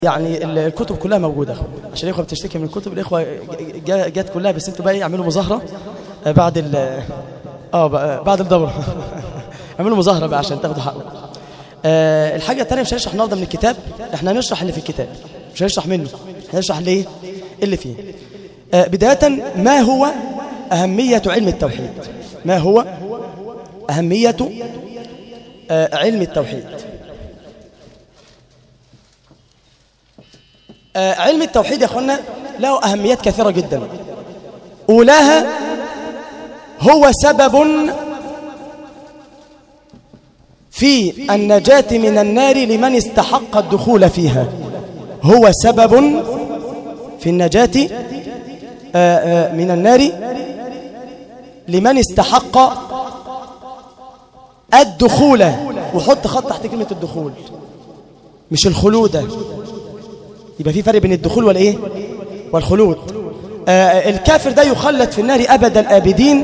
يعني الكتب كلها موجودة عشان الإخوة بتشتكي من الكتب. الإخوة جات كلها، بس انتوا بقى يعملوا مظاهرة بعد الدورة اعملوا مظاهرة بقى عشان تاخدوا حقكم. الحاجة الثانية، مش هنشرح النهارده من الكتاب، احنا هنشرح اللي في الكتاب، مش هنشرح منه، هنشرح ليه اللي فيه. بداية، ما هو أهمية علم التوحيد؟ ما هو أهمية علم التوحيد؟ علم التوحيد يا أخوانا له أهميات كثيرة جدا. أولاها هو سبب في النجاة من النار لمن استحق الدخول فيها. هو سبب في النجاة من النار لمن استحق الدخول. وحط خط تحت كلمة الدخول، مش الخلود. يبقى في فرق بين الدخول والإيه؟ والخلود. الكافر ده يخلد في النار أبد الآبدين،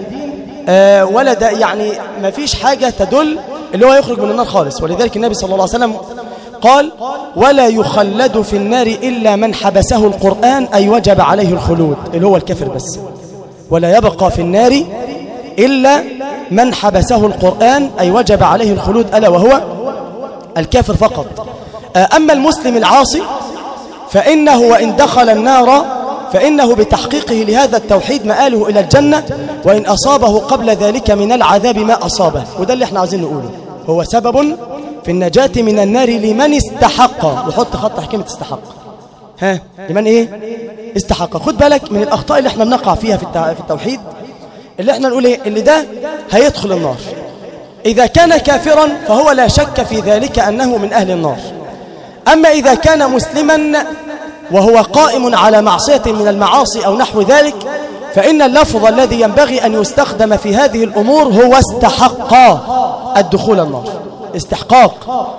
ولا ده يعني ما فيش حاجة تدل اللي هو يخرج من النار خالص. ولذلك النبي صلى الله عليه وسلم قال: ولا يخلد في النار إلا من حبسه القرآن، أي وجب عليه الخلود، اللي هو الكافر بس. ولا يبقى في النار إلا من حبسه القرآن، أي وجب عليه الخلود، ألا وهو الكافر فقط. أما المسلم العاصي فإنه وإن دخل النار فإنه بتحقيقه لهذا التوحيد مآله إلى الجنة، وإن أصابه قبل ذلك من العذاب ما أصابه. وده اللي احنا عايزين نقوله، هو سبب في النجاة من النار لمن استحق. وحط خط حكمة استحق. لمن إيه؟ استحق. خد بالك من الأخطاء اللي احنا بنقع فيها في التوحيد، اللي احنا نقول إيه؟ اللي ده هيدخل النار. إذا كان كافرا فهو لا شك في ذلك أنه من أهل النار. أما إذا كان مسلما وهو قائم على معصية من المعاصي أو نحو ذلك، فإن اللفظ الذي ينبغي أن يستخدم في هذه الأمور هو استحق الدخول النار. استحقاق،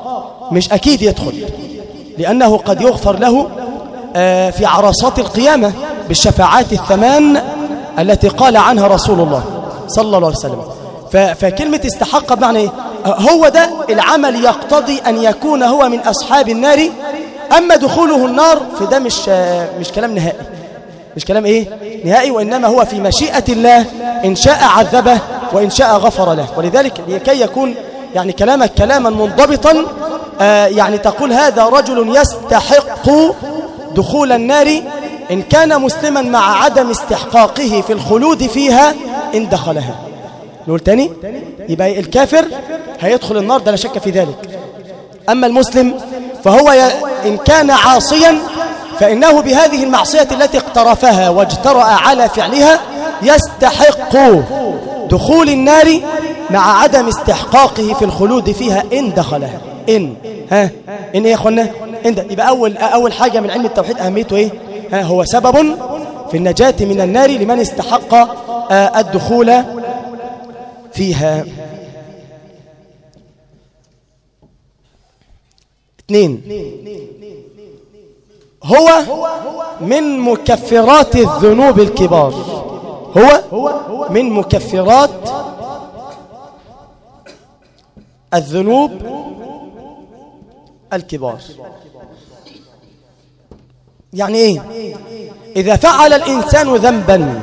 مش أكيد يدخل، لأنه قد يغفر له في عرصات القيامة بالشفاعات الثمان التي قال عنها رسول الله صلى الله عليه وسلم. فكلمة استحق بمعنى إيه؟ هو ده العمل يقتضي أن يكون هو من أصحاب النار. أما دخوله النار فده مش كلام نهائي، مش كلام إيه؟ نهائي، وإنما هو في مشيئة الله، إن شاء عذبه وإن شاء غفر له. ولذلك لكي يكون يعني كلامك كلاما منضبطا، يعني تقول هذا رجل يستحق دخول النار إن كان مسلما مع عدم استحقاقه في الخلود فيها إن دخلها. نقول تاني، يبقى الكافر هيدخل النار، ده لا شك في ذلك. أما المسلم فهو إن كان عاصيا فإنه بهذه المعصية التي اقترفها واجترأ على فعلها يستحق دخول النار مع عدم استحقاقه في الخلود فيها إن دخلها. إن إيه يا أخوانا؟ إن ده يبقى أول حاجة من علم التوحيد أهميته إيه؟ هو سبب في النجاة من النار لمن استحق الدخول فيها. 2، هو من مكفرات الذنوب الكبار. هو من مكفرات الذنوب الكبار. يعني ايه؟ إذا فعل الإنسان ذنبا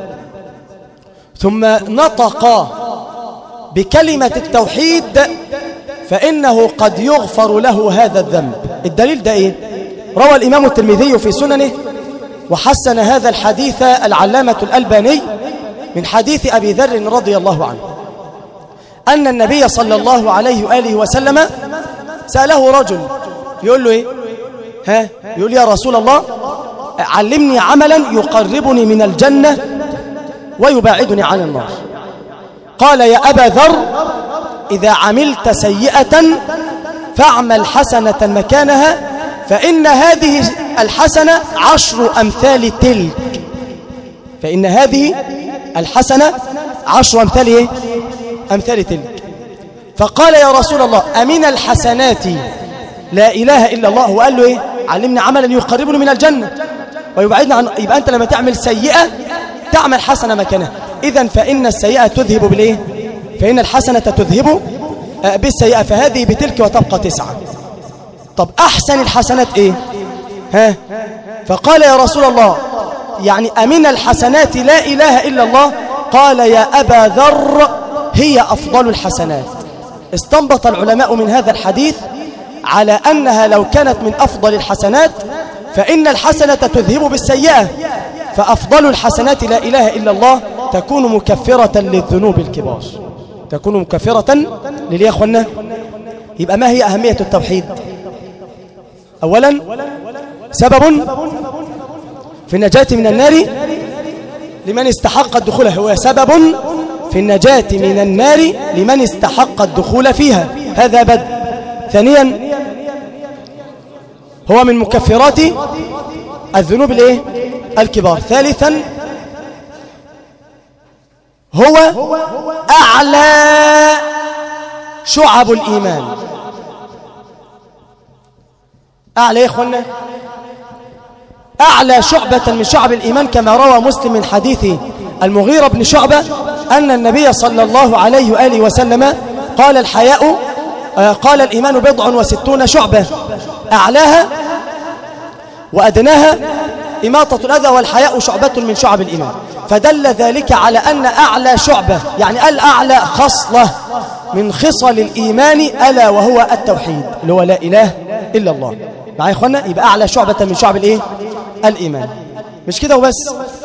ثم نطق بكلمة التوحيد فإنه قد يغفر له هذا الذنب. الدليل ده إيه؟ روى الإمام الترمذي في سننه وحسن هذا الحديث العلامة الألباني من حديث أبي ذر رضي الله عنه أن النبي صلى الله عليه وآله وسلم سأله رجل يقول له إيه؟ يقول يا رسول الله علمني عملا يقربني من الجنة ويباعدني عن النار. قال يا أبا ذر إذا عملت سيئة فاعمل حسنة مكانها، فإن هذه الحسنة 10 أمثال تلك. فإن هذه الحسنة 10 أمثال إيه؟ أمثال تلك. فقال يا رسول الله أمن الحسنات لا إله إلا الله؟ وقال له إيه؟ علمني عملا يقربني من الجنة ويبعدني عن. يبقى أنت لما تعمل سيئة تعمل حسنة مكانها. إذن فإن السيئة تذهب بالإيه؟ فإن الحسنة تذهب بالسيئة، فهذه بتلك وتبقى 9. طب أحسن الحسنات إيه؟ فقال يا رسول الله يعني أمن الحسنات لا إله إلا الله؟ قال يا أبا ذر هي أفضل الحسنات. استنبط العلماء من هذا الحديث على أنها لو كانت من أفضل الحسنات فإن الحسنة تذهب بالسيئة، فأفضل الحسنات لا إله إلا الله تكون مكفرة للذنوب الكبار، تكون مكفرة لليه أخوانا. يبقى ما هي أهمية التوحيد؟ أولا سبب في النجاة من النار لمن استحق الدخول، هو سبب في النجاة من النار لمن استحق الدخول فيها، هذا بدء. ثانيا هو من مكفرات الذنوب الكبار. ثالثا هو أعلى شعب الإيمان. أعلى يا إخوانا، أعلى شعبة من شعب الإيمان، كما روى مسلم من حديث المغيرة بن شعبة أن النبي صلى الله عليه وآله وسلم قال الإيمان 67 شعبة، أعلاها وأدناها إماطة الأذى، والحياء شعبة من شعب الإيمان. فدل ذلك على أن أعلى شعبة يعني الأعلى خصلة من خصل الإيمان ألا وهو التوحيد اللي هو لا إله إلا الله. معايا يا إخوانا؟ يبقى أعلى شعبة من شعب الإيمان. مش كده وبس،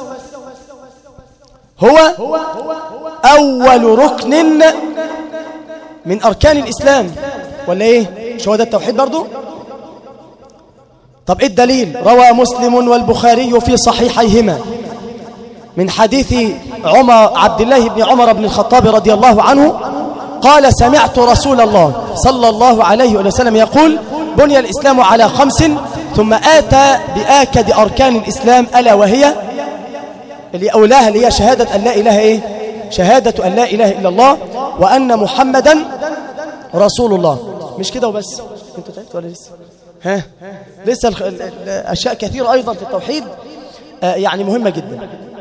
هو أول ركن من أركان الإسلام، ولا إيه؟ مش هو ده التوحيد برضو؟ طب إيه الدليل؟ روى مسلم والبخاري في صحيحيهما من حديث عبد الله بن عمر بن الخطاب رضي الله عنه قال سمعت رسول الله صلى الله عليه وسلم يقول بني الإسلام على 5 ثم آتى بآكد أركان الإسلام ألا وهي اللي أولاها اللي هي شهادة أن لا إله شهادة أن لا إله إلا الله وأن محمدا رسول الله. مش كده وبس، انتوا تعبتوا ولا لسه؟ لسه الأشياء كثيرة أيضا في التوحيد يعني مهمة جدا.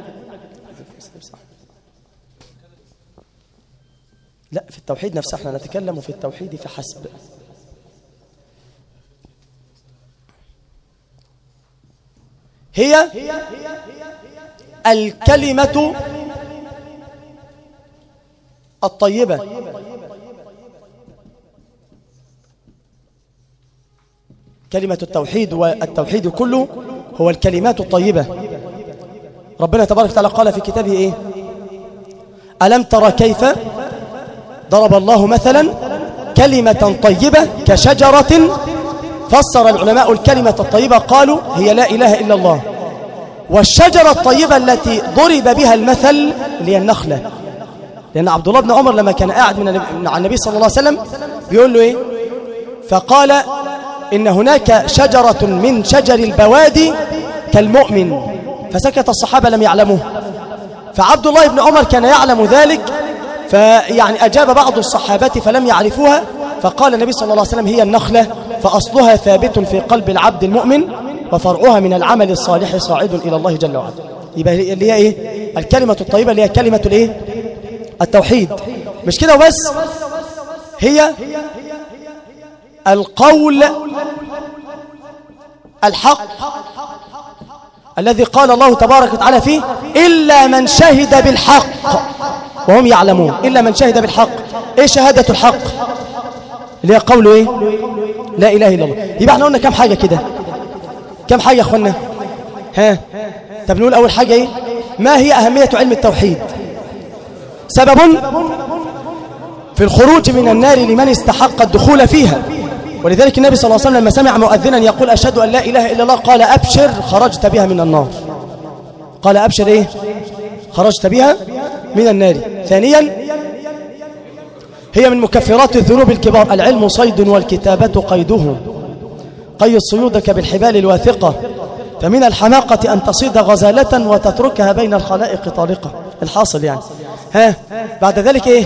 لا، في التوحيد نفسه احنا نتكلم في التوحيد فحسب. هي الكلمة الطيبة، كلمة التوحيد، والتوحيد كله هو الكلمات الطيبة. ربنا تبارك وتعالى قال في كتابه ايه؟ ألم ترى كيف ضرب الله مثلا كلمة طيبة كشجرة. فسر العلماء الكلمة الطيبة قالوا هي لا إله إلا الله، والشجرة الطيبة التي ضرب بها المثل اللي هي النخلة. لأن عبد الله بن عمر لما كان قاعد مع النبي صلى الله عليه وسلم بيقول له إيه؟ فقال إن هناك شجرة من شجر البوادي كالمؤمن، فسكت الصحابة لم يعلموه، فعبد الله بن عمر كان يعلم ذلك، فيعني أجاب بعض الصحابة فلم يعرفوها، فقال النبي صلى الله عليه وسلم هي النخلة، فأصلها ثابت في قلب العبد المؤمن وفرعها من العمل الصالح صاعد إلى الله جل وعلا. يبقى اللي هي إيه؟ الكلمة الطيبة اللي هي كلمة الإيه؟ التوحيد. مش كده وبس، هي القول الحق الذي قال الله تبارك وتعالى فيه إلا من شهد بالحق وهم يعلمون. إلا من شهد بالحق. إيه شهادة الحق؟ اللي هي قوله إيه؟ لا إله إلا الله. يبقى احنا قلنا كم حاجة كده؟ كم حاجة يا أخوانا؟ طب نقول أول حاجة إيه؟ ما هي أهمية علم التوحيد؟ سبب في الخروج من النار لمن استحق الدخول فيها. ولذلك النبي صلى الله عليه وسلم لما سمع مؤذنا يقول أشهد أن لا إله إلا الله قال أبشر خرجت بها من النار. قال أبشر إيه؟ خرجت بها من النار. ثانيا هي من مكفرات الذنوب الكبار. العلم صيد والكتابة قيده، قيد صيودك بالحبال الواثقة، فمن الحماقة أن تصيد غزالة وتتركها بين الخلائق طالقة. الحاصل يعني بعد ذلك إيه؟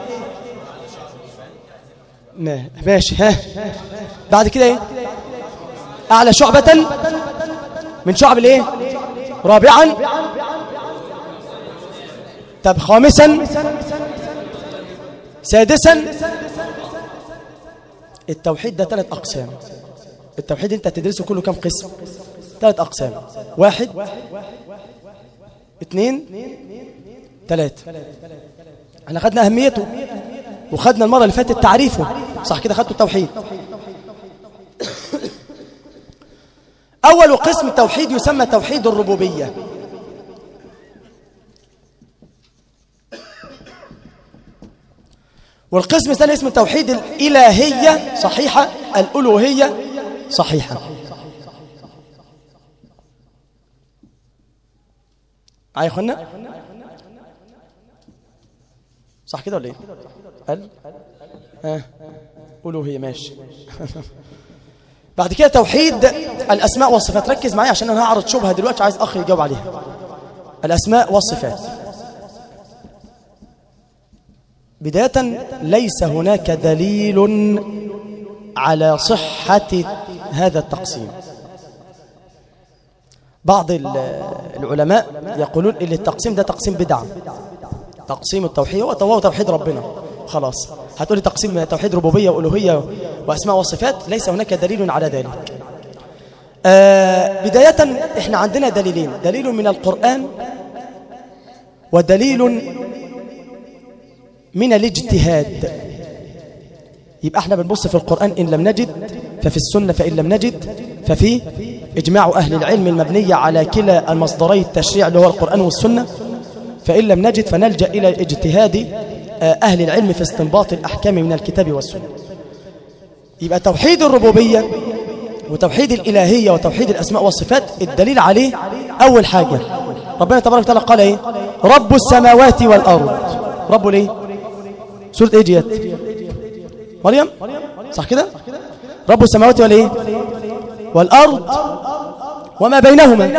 ماشي. بعد كده إيه؟ أعلى شعبة من شعب الإيه؟ رابعا. طب خامسا، سادسا. التوحيد ده 3 أقسام. التوحيد انت تدرسه كله كم قسم؟ 3 أقسام. 1 2 3. احنا خدنا أهميته وخدنا المرة اللي فاتت تعريفه، صح كده؟ خدتوا التوحيد. أول قسم التوحيد يسمى توحيد الربوبية. والقسم الثاني اسمه توحيد الإلهية صحيحة، الألوهية صحيحة. معايا يا اخوانا؟ صح كده ولا ايه؟ ألوهية ماشي. بعد كده توحيد الأسماء والصفات. ركز معايا عشان أنا هعرض شبهة دلوقتي عايز أخي يجاوب عليها. الأسماء والصفات. بداية ليس هناك دليل على صحة هذا التقسيم. بعض العلماء يقولون إن التقسيم ده تقسيم بدعة. تقسيم التوحيد هو توحيد ربنا خلاص. هتقولي تقسيم توحيد ربوبية وألوهية وأسماء وصفات، ليس هناك دليل على ذلك. بداية احنا عندنا دليلين، دليل من القرآن ودليل من الاجتهاد. يبقى احنا بنبص في القرآن إن لم نجد ففي السنة، فإن لم نجد ففي إجماع أهل العلم المبنية على كلا المصدري التشريع اللي هو القرآن والسنة. فإن لم نجد فنلجأ إلى اجتهاد أهل العلم في استنباط الأحكام من الكتاب والسنة. يبقى توحيد الربوبية وتوحيد الإلهية وتوحيد الأسماء والصفات الدليل عليه أول حاجة ربنا تبارك وتعالى قال إيه؟ رب السماوات والأرض. رب ليه؟ سورة إيه جيت؟ مريم؟ صح كده؟ رب السماوات والإيه؟ والأرض وما بينهما.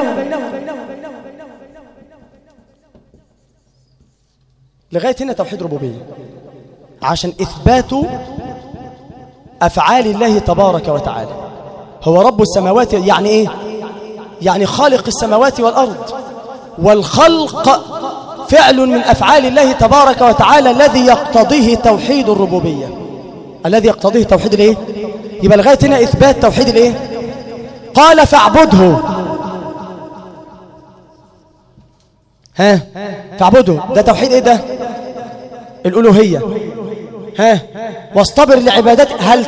لغاية هنا توحيد ربوبية عشان إثبات أفعال الله تبارك وتعالى. هو رب السماوات يعني إيه؟ يعني خالق السماوات والأرض، والخلق فعل من أفعال الله تبارك وتعالى الذي يقتضيه توحيد الربوبية، الذي يقتضيه توحيد الإيه؟ يبقى لغاية هنا إثبات توحيد الإيه؟ قال فاعبده. فاعبده ده توحيد إيه ده؟ الألوهية. واصطبر لعبادته. هل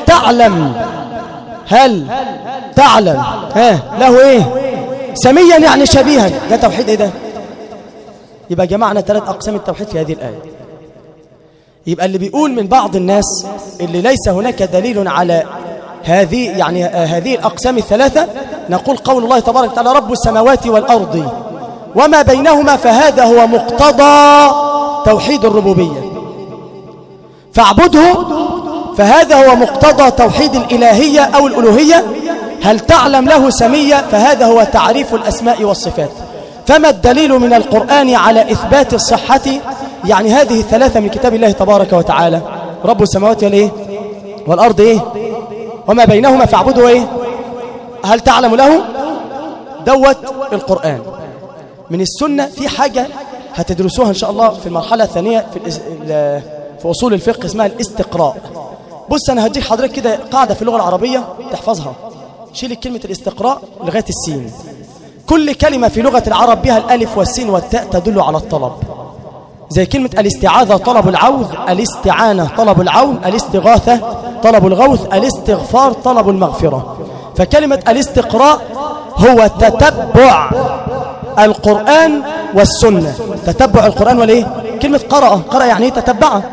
تعلم له إيه؟ سميا يعني شبيها. ده توحيد إيه ده؟ يبقى جمعنا 3 أقسام التوحيد في هذه الآية. يبقى اللي بيقول من بعض الناس اللي ليس هناك دليل على هذه الأقسام الثلاثة، نقول قول الله تبارك وتعالى رب السماوات والأرض وما بينهما، فهذا هو مقتضى توحيد الربوبية. فاعبده فهذا هو مقتضى توحيد الإلهية أو الألوهية. هل تعلم له سمية، فهذا هو تعريف الأسماء والصفات. فما الدليل من القرآن على إثبات الصحة يعني هذه الثلاثة من كتاب الله تبارك وتعالى؟ رب السماوات والأرض إيه؟ وما بينهما فاعبده إيه؟ هل تعلم له؟ دوت القرآن. من السنة في حاجة هتدرسوها إن شاء الله في المرحلة الثانية في أصول الفقه اسمها الاستقراء. بص أنا هديك حضرتك كده قاعدة في اللغة العربية تحفظها. شيل كلمة الاستقراء لغاية السين. كل كلمة في لغة العرب بها الألف والسين والتاء تدل على الطلب. زي كلمة الاستعاذة طلب العوذ، الاستعانة طلب العون، الاستغاثة طلب الغوث، الاستغفار طلب المغفرة. فكلمة الاستقراء هو تتبع القرآن والسنة. تتبع القرآن والإيه؟ كلمة قرأ يعني إيه؟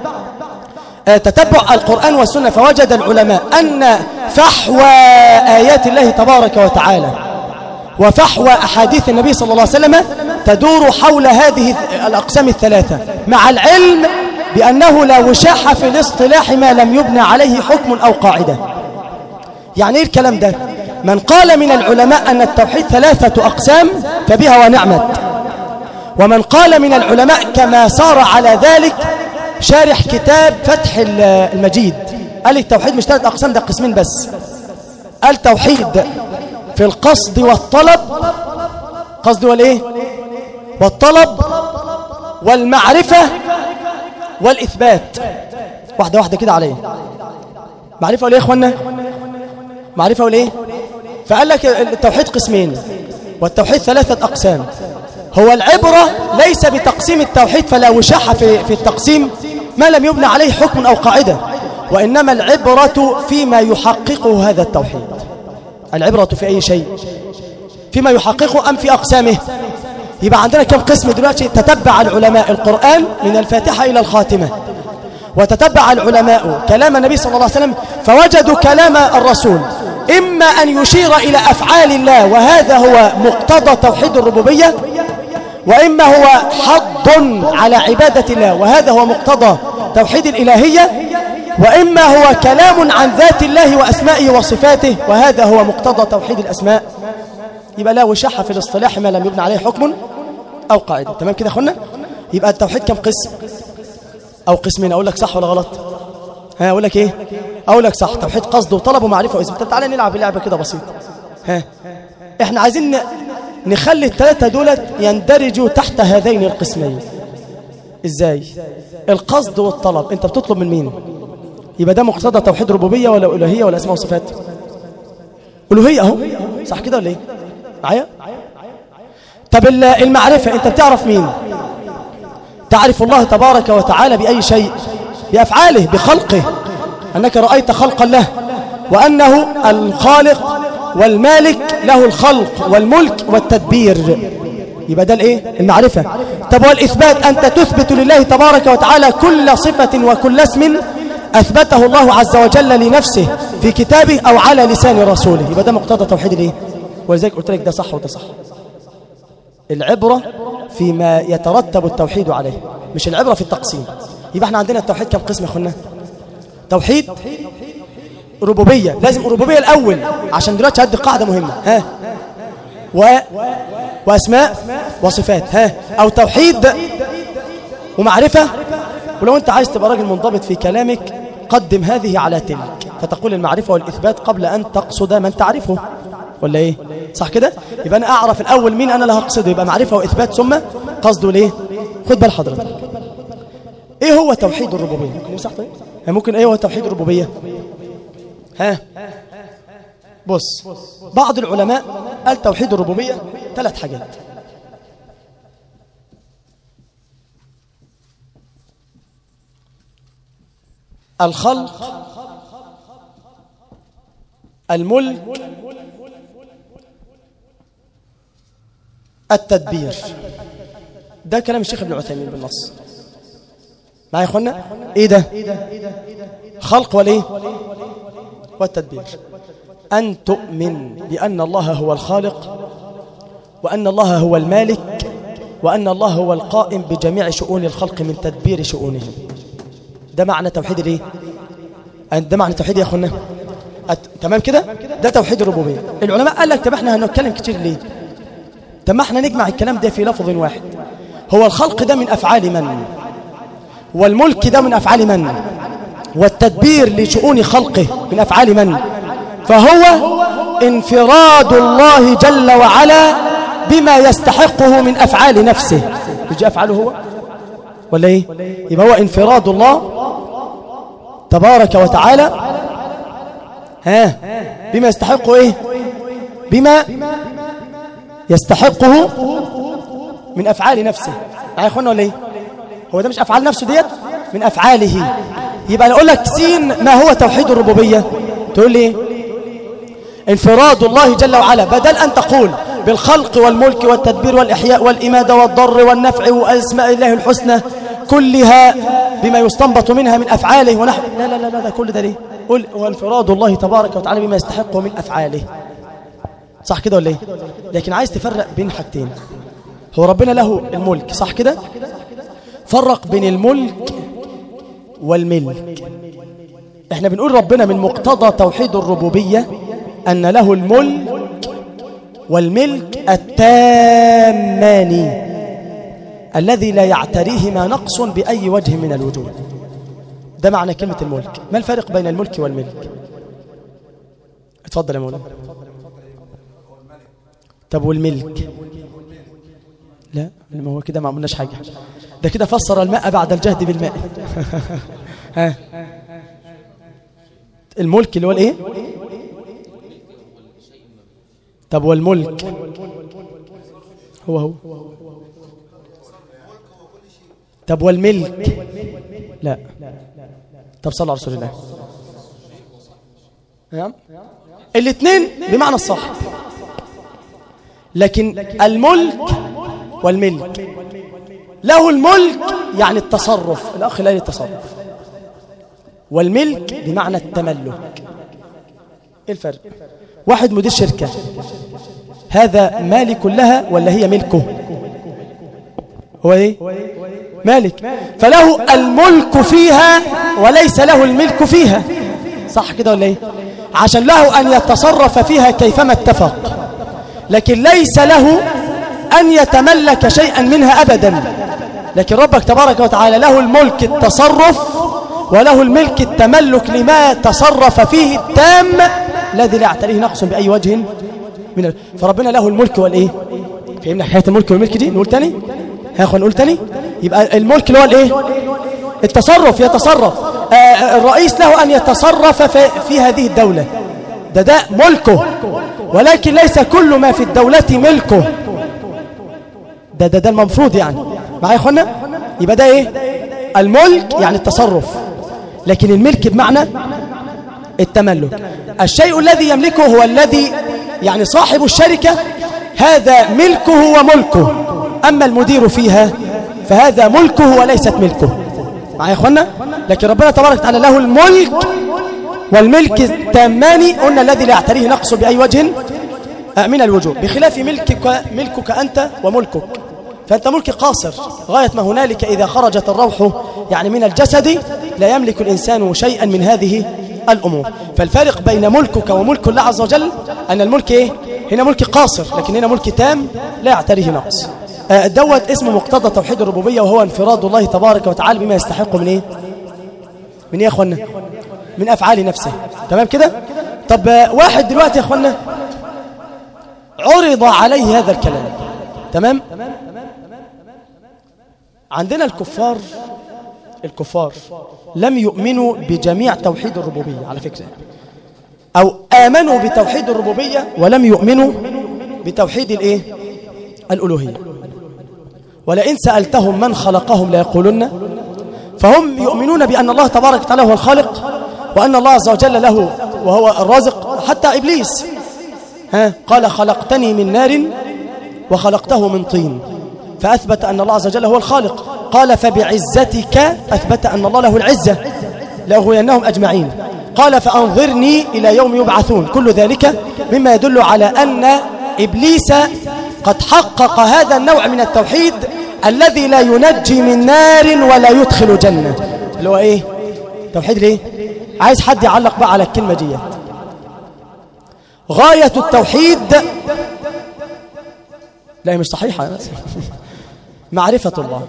تتبع القرآن والسنة. فوجد العلماء أن فحوى آيات الله تبارك وتعالى وفحوى أحاديث النبي صلى الله عليه وسلم تدور حول هذه الأقسام الثلاثة، مع العلم بأنه لا وشاح في الاصطلاح ما لم يبنى عليه حكم أو قاعدة. يعني إيه الكلام ده؟ من قال من العلماء أن التوحيد 3 أقسام فبها ونعمت، ومن قال من العلماء كما صار على ذلك شارح كتاب فتح المجيد قال التوحيد مش 3 أقسام، ده قسمين بس. قال توحيد في القصد والطلب، قصد والإيه؟ والطلب والمعرفة والإثبات. واحدة كده عليه. معرفة والإيه يا إخوانا؟ معرفة والإيه؟ فقال لك التوحيد قسمين والتوحيد 3 أقسام. هو العبرة ليس بتقسيم التوحيد فلا وشاحة في التقسيم ما لم يبنى عليه حكم أو قاعدة، وإنما العبرة فيما يحققه هذا التوحيد. العبرة في أي شيء؟ فيما يحققه أم في أقسامه؟ يبقى عندنا كم قسم دلوقتي؟ تتبع العلماء القرآن من الفاتحة إلى الخاتمة، وتتبع العلماء كلام النبي صلى الله عليه وسلم فوجدوا كلام الرسول إما أن يشير إلى أفعال الله وهذا هو مقتضى توحيد الربوبية، وإما هو حض على عبادة الله وهذا هو مقتضى توحيد الإلهية، وإما هو كلام عن ذات الله وأسمائه وصفاته وهذا هو مقتضى توحيد الأسماء. يبقى لا وشاحة في الاصطلاح ما لم يبنى عليه حكم أو قاعدة. تمام كده أخونا؟ يبقى التوحيد كم قسم أو قسمين؟ أقول لك صح ولا غلط؟ ها أقول لك إيه؟ أقول لك صح. توحيد قصد وطلب ومعرفة وإثبات. طب تعالى نلعب لعبة كده بسيطة. ها إحنا عايزين نخلي الثلاثة دولت يندرجوا تحت هذين القسمين. إزاي؟ القصد والطلب أنت بتطلب من مين؟ يبقى ده مقتضى توحيد ربوبية ولا ألوهية ولا أسماء وصفات؟ ألوهية أهو، صح كده ولا إيه؟ معايا؟ طب المعرفة أنت بتعرف مين؟ تعرف الله تبارك وتعالى بأي شيء؟ بأفعاله، بخلقه، أنك رأيت خلقا له وأنه الخالق والمالك له الخلق والملك والتدبير. يبقى ده الايه؟ المعرفة. طب والإثبات أنت تثبت لله تبارك وتعالى كل صفة وكل اسم أثبته الله عز وجل لنفسه في كتابه أو على لسان رسوله. يبقى ده مقتضى توحيد الايه؟ ولذلك قلت لك ده صح وده صح. العبرة فيما يترتب التوحيد عليه مش العبرة في التقسيم. يبقى احنا عندنا التوحيد كم قسم يا اخوانا؟ توحيد ربوبية، لازم الربوبية الأول عشان دلوقتي هدي قاعدة مهمة. ها وأسماء وصفات. ها أو توحيد ومعرفة. ولو أنت عايز تبقى راجل منضبط في كلامك قدم هذه على تلك فتقول المعرفة والإثبات قبل أن تقصد من تعرفه، ولا إيه؟ صح كده؟ يبقى أنا أعرف الأول مين أنا اللي هقصده، يبقى معرفة وإثبات ثم قصده ليه؟ خد بال حضرتك. إيه هو توحيد الربوبية؟ ممكن يمسح طيب؟ ممكن إيه هو توحيد الربوبية؟ ها بص، بعض العلماء قال توحيد الربوبية 3 حاجات. الخلق، الملك، التدبير. ده كلام الشيخ ابن عثيمين بالنص. معايا يا اخوانا؟ ايه ده؟ خلق والايه؟ والتدبير. أن تؤمن بأن الله هو الخالق وأن الله هو المالك وأن الله هو القائم بجميع شؤون الخلق من تدبير شؤونهم. ده معنى توحيد الايه؟ ده معنى توحيد يا اخوانا. تمام كده؟ ده توحيد الربوبية. العلماء قال لك طب احنا هنتكلم كتير ليه؟ طب ما احنا نجمع الكلام ده في لفظ واحد. هو الخلق ده من أفعال من؟ والملك ده من أفعال من؟ والتدبير لشؤون خلقه من أفعال من؟ فهو انفراد الله جل وعلا بما يستحقه من أفعال نفسه. يجي أفعاله هو ولا إيه؟ يبقى هو انفراد الله تبارك وتعالى بما يستحقه إيه؟ بما يستحقه من أفعال نفسه. يا أخوانا ولا إيه؟ هو ده مش أفعال نفسه ديت؟ من أفعاله. يبقى نقول لك سين ما هو توحيد الربوبية؟ تقول لي انفراد الله جل وعلا، بدل أن تقول بالخلق والملك والتدبير والإحياء والإمادة والضر والنفع وأسماء الله الحسنى كلها بما يستنبط منها من أفعاله ونحو. لا لا لا لا، كل ده ليه؟ قل وانفراد الله تبارك وتعالى بما يستحقه من أفعاله. صح كده ولا ايه؟ لكن عايز تفرق بين حاجتين. هو ربنا له الملك، صح كده؟ فرق بين الملك والملك. احنا بنقول ربنا من مقتضى توحيد الربوبية أن له الملك والملك التامان الذي لا يعتريهما نقص بأي وجه من الوجود. ده معنى كلمة الملك. ما الفرق بين الملك والملك؟ اتفضل يا مولانا. طب والملك؟ لا، ما هو كده ما عملناش حاجة. ده كده فسر الماء بعد الجهد بالماء. ها الملك اللي هو الايه؟ طب والملك هو طب والملك لا. طب صلى على رسول الله. الاثنين بمعنى الصح، لكن الملك والملك، له الملك يعني التصرف، الأخ لا للتصرف، والملك بمعنى التملك. ايه الفرق؟ واحد مدير شركة، هذا مالك لها ولا هي ملكه؟ هو ايه؟ مالك، فله الملك فيها وليس له الملك فيها، صح كده ولا ايه؟ عشان له أن يتصرف فيها كيفما اتفق، لكن ليس له أن يتملك شيئا منها أبدا. لكن ربك تبارك وتعالى له الملك التصرف وله الملك التملك لما تصرف فيه التام الذي لا يعتريه نقص بأي وجه من فربنا له الملك والإيه؟ فهمنا حكاية الملك والملك دي؟ نقول تاني؟ نقول تاني؟ يبقى الملك اللي هو الإيه؟ التصرف، يتصرف. الرئيس له أن يتصرف في هذه الدولة، ده ملكه، ولكن ليس كل ما في الدولة ملكه. ده المفروض يعني معايا يا اخوانا. يبقى ده ايه؟ الملك يعني التصرف، لكن الملك بمعنى التملك. الشيء الذي يملكه هو الذي يعني صاحب الشركة، هذا ملكه وملكه. أما المدير فيها فهذا ملكه وليست ملكه. معايا يا اخوانا. لكن ربنا تبارك وتعالى له الملك والملك التامان، قلنا الذي لا يعتريه نقص بأي وجه من الوجوه، بخلاف ملكك أنت وملكك، فأنت ملك قاصر غاية ما هنالك. إذا خرجت الروح يعني من الجسد لا يملك الإنسان شيئا من هذه الأمور. فالفارق بين ملكك وملك الله عز وجل أن الملك إيه؟ هنا ملك قاصر، لكن هنا ملك تام لا يعتريه نقص. دوت اسمه مقتضى توحيد الربوبية، وهو انفراد الله تبارك وتعالى بما يستحق من إيه؟ من إيه يا أخوانا؟ من أفعال نفسه. تمام كده؟ طب واحد دلوقتي يا أخوانا عرض عليه هذا الكلام، تمام؟ عندنا الكفار لم يؤمنوا بجميع توحيد الربوبية على فكرة، أو آمنوا بتوحيد الربوبية ولم يؤمنوا بتوحيد الإيه؟ الألوهية. ولئن سألتهم من خلقهم ليقولن، فهم يؤمنون بأن الله تبارك وتعالى هو الخالق، وأن الله عز وجل له وهو الرازق. حتى إبليس قال خلقتني من نار وخلقته من طين، فأثبت أن الله عز وجل هو الخالق. قال فبعزتك أثبت أن الله له العزة لأغوينهم أجمعين. قال فأنظرني إلى يوم يبعثون. كل ذلك مما يدل على أن إبليس قد حقق هذا النوع من التوحيد الذي لا ينجي من نار ولا يدخل جنة، اللي هو إيه؟ توحيد ليه؟ عايز حد يعلق بقى على الكلمة دي. غاية التوحيد لا مش صحيحة معرفة الله.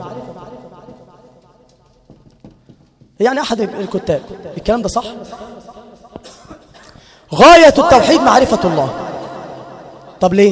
يعني أحد الكتاب الكلام ده صح؟ غاية التوحيد معرفة الله. طب ليه؟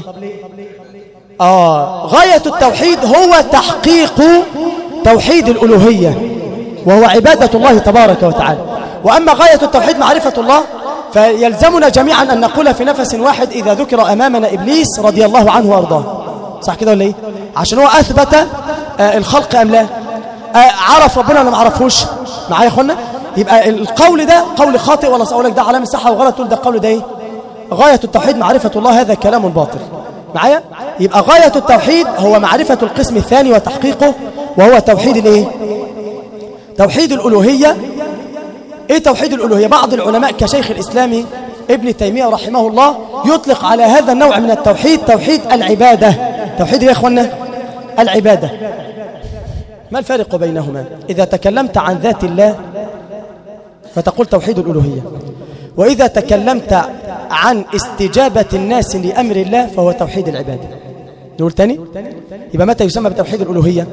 غاية التوحيد هو تحقيق توحيد الألوهية، وهو عبادة الله تبارك وتعالى. وأما غاية التوحيد معرفة الله، فيلزمنا جميعا أن نقول في نفس واحد إذا ذكر أمامنا إبليس رضي الله عنه وأرضاه، صح كده ولا إيه؟ عشان هو أثبت الخلق أم لا؟ عرف ربنا ولا ما عرفوش؟ معايا يا أخوانا؟ يبقى القول ده قول خاطئ، ولا أقول لك ده علامة صحة وغلط تقول ده القول ده إيه؟ غاية التوحيد معرفة الله، هذا كلام باطل. معايا؟ يبقى غاية التوحيد هو معرفة القسم الثاني وتحقيقه، وهو توحيد الإيه؟ توحيد الألوهية. إيه توحيد الألوهية؟ بعض العلماء كشيخ الإسلام ابن تيمية رحمه الله يطلق على هذا النوع من التوحيد توحيد العبادة. توحيد يا إخوانا العبادة. ما الفارق بينهما؟ إذا تكلمت عن ذات الله فتقول توحيد الألوهية، وإذا تكلمت عن استجابة الناس لأمر الله فهو توحيد العبادة. نقول تاني؟ يبقى متى يسمى بتوحيد الألوهية؟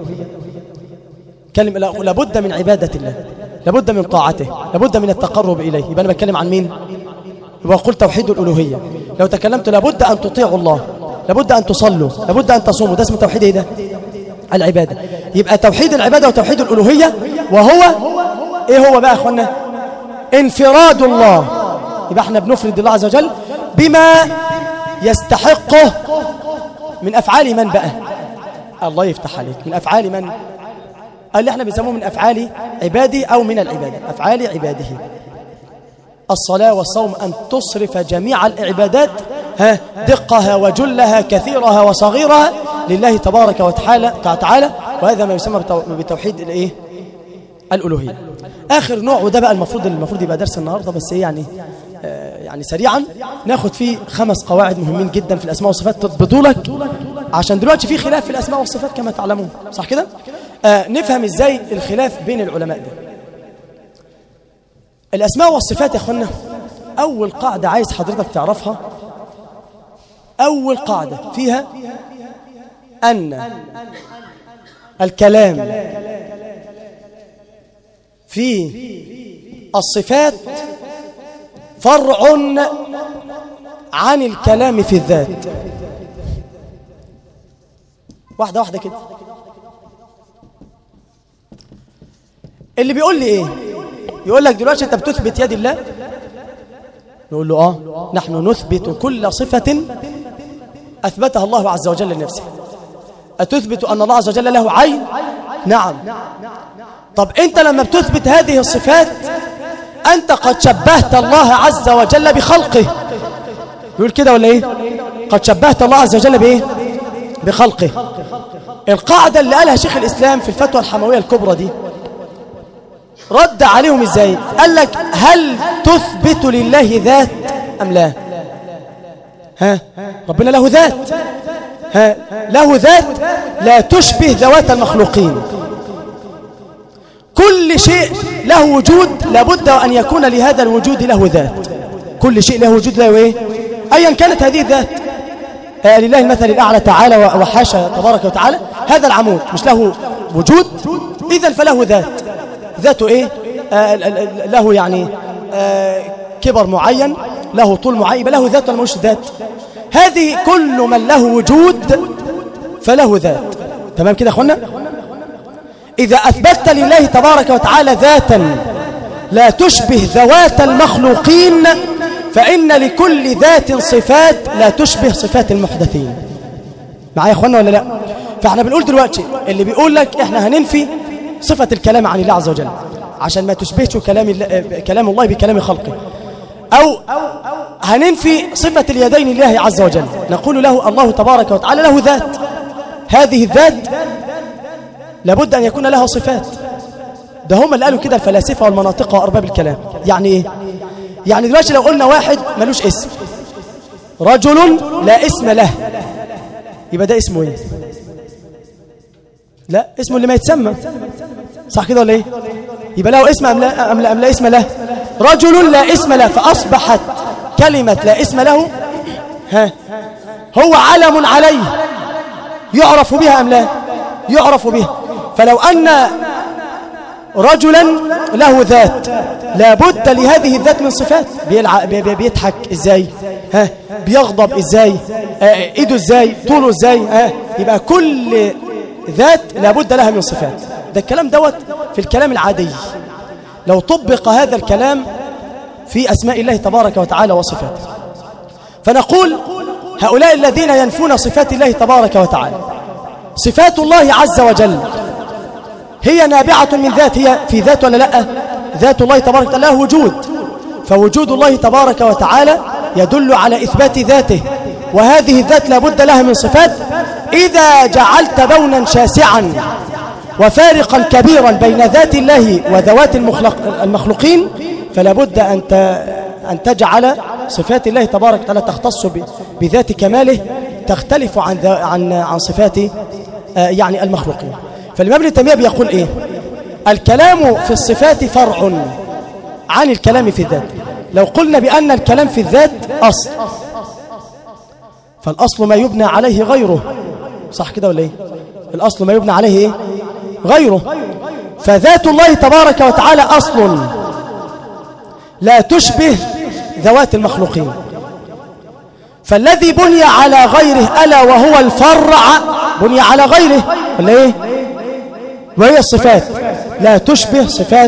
لابد من عبادة الله، لابد من طاعته، لابد من التقرب إليه. يبقى أنا بتكلم عن مين؟ يبقى قلت توحيد الألوهية. لو تكلمت لابد أن تطيعوا الله، لابد أن تصلوا، لابد أن تصوموا، ده اسمه توحيد إيه ده؟ العبادة. يبقى توحيد العبادة وتوحيد الألوهية، وهو إيه هو بقى يا أخوانا؟ انفراد الله. يبقى احنا بنفرد الله عز وجل بما يستحقه من أفعال من بقى؟ الله يفتح عليك. من أفعال من؟ اللي احنا بنسموه من أفعال عباده أو من العباد، أفعال عباده. الصلاة والصوم أن تصرف جميع العبادات دقها وجلها كثيرها وصغيرها لله تبارك وتعالى، وهذا ما يسمى بتوحيد الايه؟ الألوهية. آخر نوع، وده بقى المفروض يبقى درس النهارده، بس ايه يعني سريعا ناخد فيه 5 قواعد مهمين جدا في الأسماء والصفات تضبطوا لك، عشان دلوقتي في خلاف في الأسماء والصفات كما تعلمون، صح كده؟ نفهم ازاي الخلاف بين العلماء ده. الأسماء والصفات يا اخوانا، أول قاعدة عايز حضرتك تعرفها، أول قاعدة فيها أن الكلام في الصفات فرع عن الكلام في الذات. واحدة واحدة كده. اللي بيقول لي ايه؟ يقول لك دلوقتي انت بتثبت يد الله، نقول له نحن نثبت كل صفة أثبتها الله عز وجل لنفسه. أتثبت أن الله عز وجل له عين؟ نعم. طب أنت لما بتثبت هذه الصفات أنت قد شبهت الله عز وجل بخلقه، يقول كده ولا إيه؟ قد شبهت الله عز وجل بإيه؟ بخلقه. القاعدة اللي قالها شيخ الإسلام في الفتوى الحموية الكبرى دي رد عليهم إزاي؟ قال لك هل تثبت لله ذات أم لا؟ ربنا له ذات، له ذات لا تشبه ذوات المخلوقين. كل شيء له وجود لابد أن يكون لهذا الوجود له ذات. كل شيء له وجود له ايه؟ أيا كانت هذه الذات. لله المثل الأعلى تعالى وحاشا تبارك وتعالى. هذا العمود مش له وجود، إذن فله ذات. ذاته ايه؟ له يعني كبر معين، له طول معين، له ذات ولا مش ذات؟ هذه كل من له وجود فله ذات. تمام كده يا اخوانا؟ إذا أثبتت لله تبارك وتعالى ذاتا لا تشبه ذوات المخلوقين فإن لكل ذات صفات لا تشبه صفات المحدثين. معايا يا اخوانا ولا لا؟ فاحنا بنقول دلوقتي اللي بيقول لك احنا هننفي صفة الكلام عن الله عز وجل عشان ما تشبهش كلام الله بكلام خلقه، أو هننفي صفة اليدين لله عز وجل، نقول له الله تبارك وتعالى له ذات، هذه الذات لابد أن يكون لها صفات. ده هم اللي قالوا كده الفلاسفة والمناطق وأرباب الكلام. يعني إيه؟ يعني دلوقتي لو قلنا واحد ملوش اسم، رجل لا اسم له، يبقى ده اسمه إيه؟ لا، اسمه اللي ما يتسمى، صح كده ولا إيه؟ يبقى له اسم أم لا اسم له؟ رجل لا اسم له، فأصبحت كلمة لا اسم له هو علم عليه يعرف بها أم لا؟ يعرف بها. فلو أن رجلا له ذات لابد لهذه الذات من صفات. بيضحك ازاي؟ بيغضب ازاي؟ ايده ازاي؟ طوله ازاي؟ يبقى كل ذات لابد لها من صفات. ده الكلام دوت في الكلام العادي. لو طبق هذا الكلام في أسماء الله تبارك وتعالى وصفاته، فنقول هؤلاء الذين ينفون صفات الله تبارك وتعالى، صفات الله عز وجل هي نابعة من ذات، هي في ذات ولا لا؟ ذات الله تبارك وتعالى له وجود، فوجود الله تبارك وتعالى يدل على إثبات ذاته، وهذه الذات لابد لها من صفات. إذا جعلت بونا شاسعا وفارقا كبيرا بين ذات الله وذوات المخلوقين فلابد أن تجعل صفات الله تبارك وتعالى تختص بذات كماله تختلف عن صفات يعني المخلوقين. فالإمام ابن تيمية بيقول إيه؟ الكلام في الصفات فرع عن الكلام في الذات. لو قلنا بأن الكلام في الذات أصل، فالأصل ما يبنى عليه غيره، صح كده ولا إيه؟ الأصل ما يبنى عليه إيه؟ غيره. فذات الله تبارك وتعالى أصل لا تشبه ذوات المخلوقين، فالذي بني على غيره ألا وهو الفرع بني على غيره ولا إيه؟ وهي الصفات لا تشبه صفات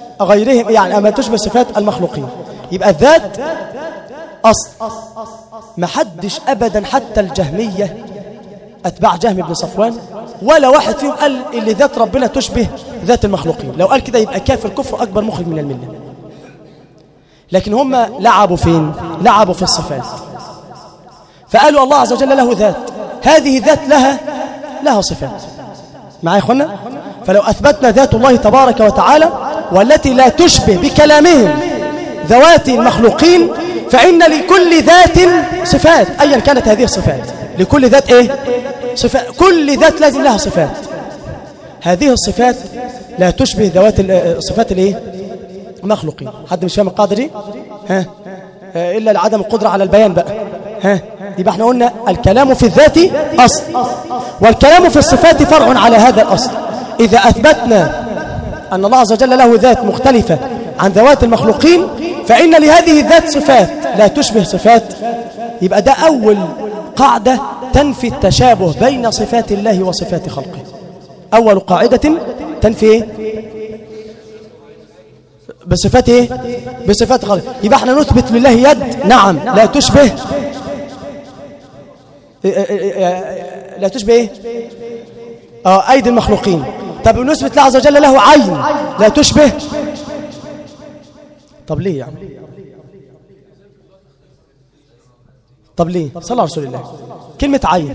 غيرهم، يعني أما تشبه صفات المخلوقين. يبقى الذات أصل ما حدش أبدا حتى الجهمية أتباع جهم بن صفوان ولا واحد فيهم قال اللي ذات ربنا تشبه ذات المخلوقين. لو قال كده يبقى كافر كفر أكبر مخرج من الملة. لكن هم لعبوا فين؟ لعبوا في الصفات، فقالوا الله عز وجل له ذات، هذه ذات لها صفات. معايا يا اخوانا؟ فلو أثبتنا ذات الله تبارك وتعالى والتي لا تشبه بكلامهم ذوات المخلوقين، فإن لكل ذات صفات أيا كانت هذه الصفات. لكل ذات إيه؟ صفات. كل ذات لازم لها صفات. هذه الصفات لا تشبه ذوات الصفات الإيه؟ مخلوقين. حد مش فاهم القاعدة دي؟ إلا لعدم القدرة على البيان بقى. يبقى احنا قلنا الكلام في الذات أصل، والكلام في الصفات فرع على هذا الأصل. إذا أثبتنا أن الله عز وجل له ذات مختلفة عن ذوات المخلوقين، فإن لهذه الذات صفات لا تشبه صفات. يبقى ده أول قاعدة تنفي التشابه بين صفات الله وصفات خلقه. أول قاعدة تنفي إيه؟ بصفات إيه؟ بصفات خلقه. يبقى احنا نثبت لله يد، نعم، لا تشبه إيه؟ أيدي المخلوقين. طب نثبت الله عز وجل له عين لا تشبه. طب ليه يعني؟ طب ليه؟ صلى الله عليه رسول الله. كلمة عين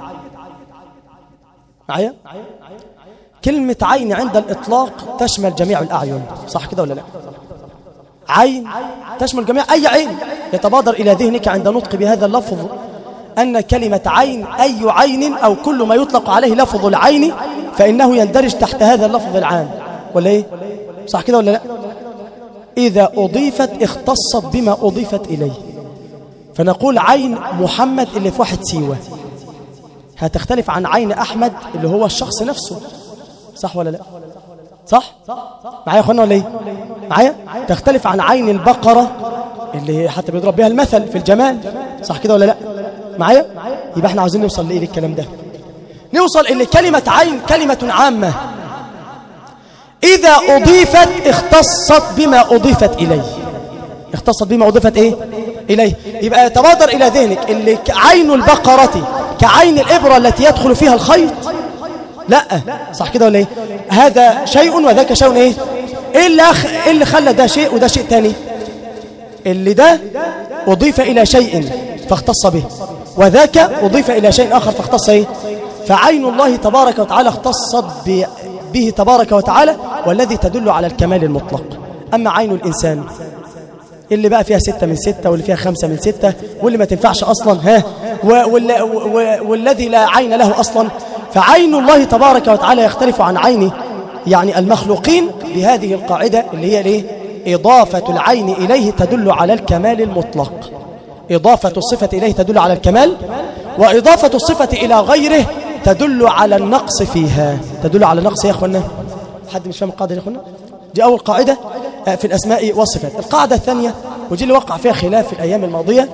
معايا؟ كلمة عين عند الإطلاق تشمل جميع الأعين، صح كده ولا لا؟ عين تشمل جميع أي عين. يتبادر إلى ذهنك عند نطق بهذا اللفظ أن كلمة عين أي عين أو كل ما يطلق عليه لفظ العين فإنه يندرج تحت هذا اللفظ العام، ولا إيه؟ صح كده ولا لا؟ إذا أضيفت اختصت بما أضيفت إليه. فنقول عين محمد اللي في واحد سيوة هتختلف عن عين أحمد اللي هو الشخص نفسه، صح ولا لا؟ صح؟ معايا يا أخوانا ولا إيه؟ معايا؟ تختلف عن عين البقرة اللي حتى بيضرب بها المثل في الجمال، صح كده ولا لا؟ معايا؟ يبقى احنا عاوزين نوصل لإيه الكلام ده؟ نوصل إلى كلمة عين كلمة عامة إذا أضيفت اختصت بما أضيفت إليه. اختصت بما أضيفت إيه؟ إليه. يبقى يتبادر إلى ذهنك اللي عين البقرة كعين الإبرة التي يدخل فيها الخيط؟ لا، صح كده ولا إيه؟ هذا شيء وذاك شيء إيه؟ إيه اللي خلى ده شيء وده شيء تاني؟ اللي ده أضيف إلى شيء فاختص به، وذاك أضيف إلى شيء آخر فاختص إيه؟ فعين الله تبارك وتعالى اختصت به تبارك وتعالى، والذي تدل على الكمال المطلق. أما عين الإنسان اللي بقى فيها 6 من 6 واللي فيها 5 من 6 واللي ما تنفعش أصلا والذي لا عين له أصلا، فعين الله تبارك وتعالى يختلف عن عين يعني المخلوقين بهذه القاعدة اللي هي ليه؟ إضافة العين إليه تدل على الكمال المطلق. إضافة الصفة إليه تدل على الكمال، وإضافة الصفة إلى غيره تدل على النقص فيها. تدل على النقص يا أخوانا. حد مش فاهم القاعدة يا أخوانا؟ دي أول قاعدة في الأسماء والصفات. القاعدة الثانية ودي اللي وقع فيها خلاف في الأيام الماضية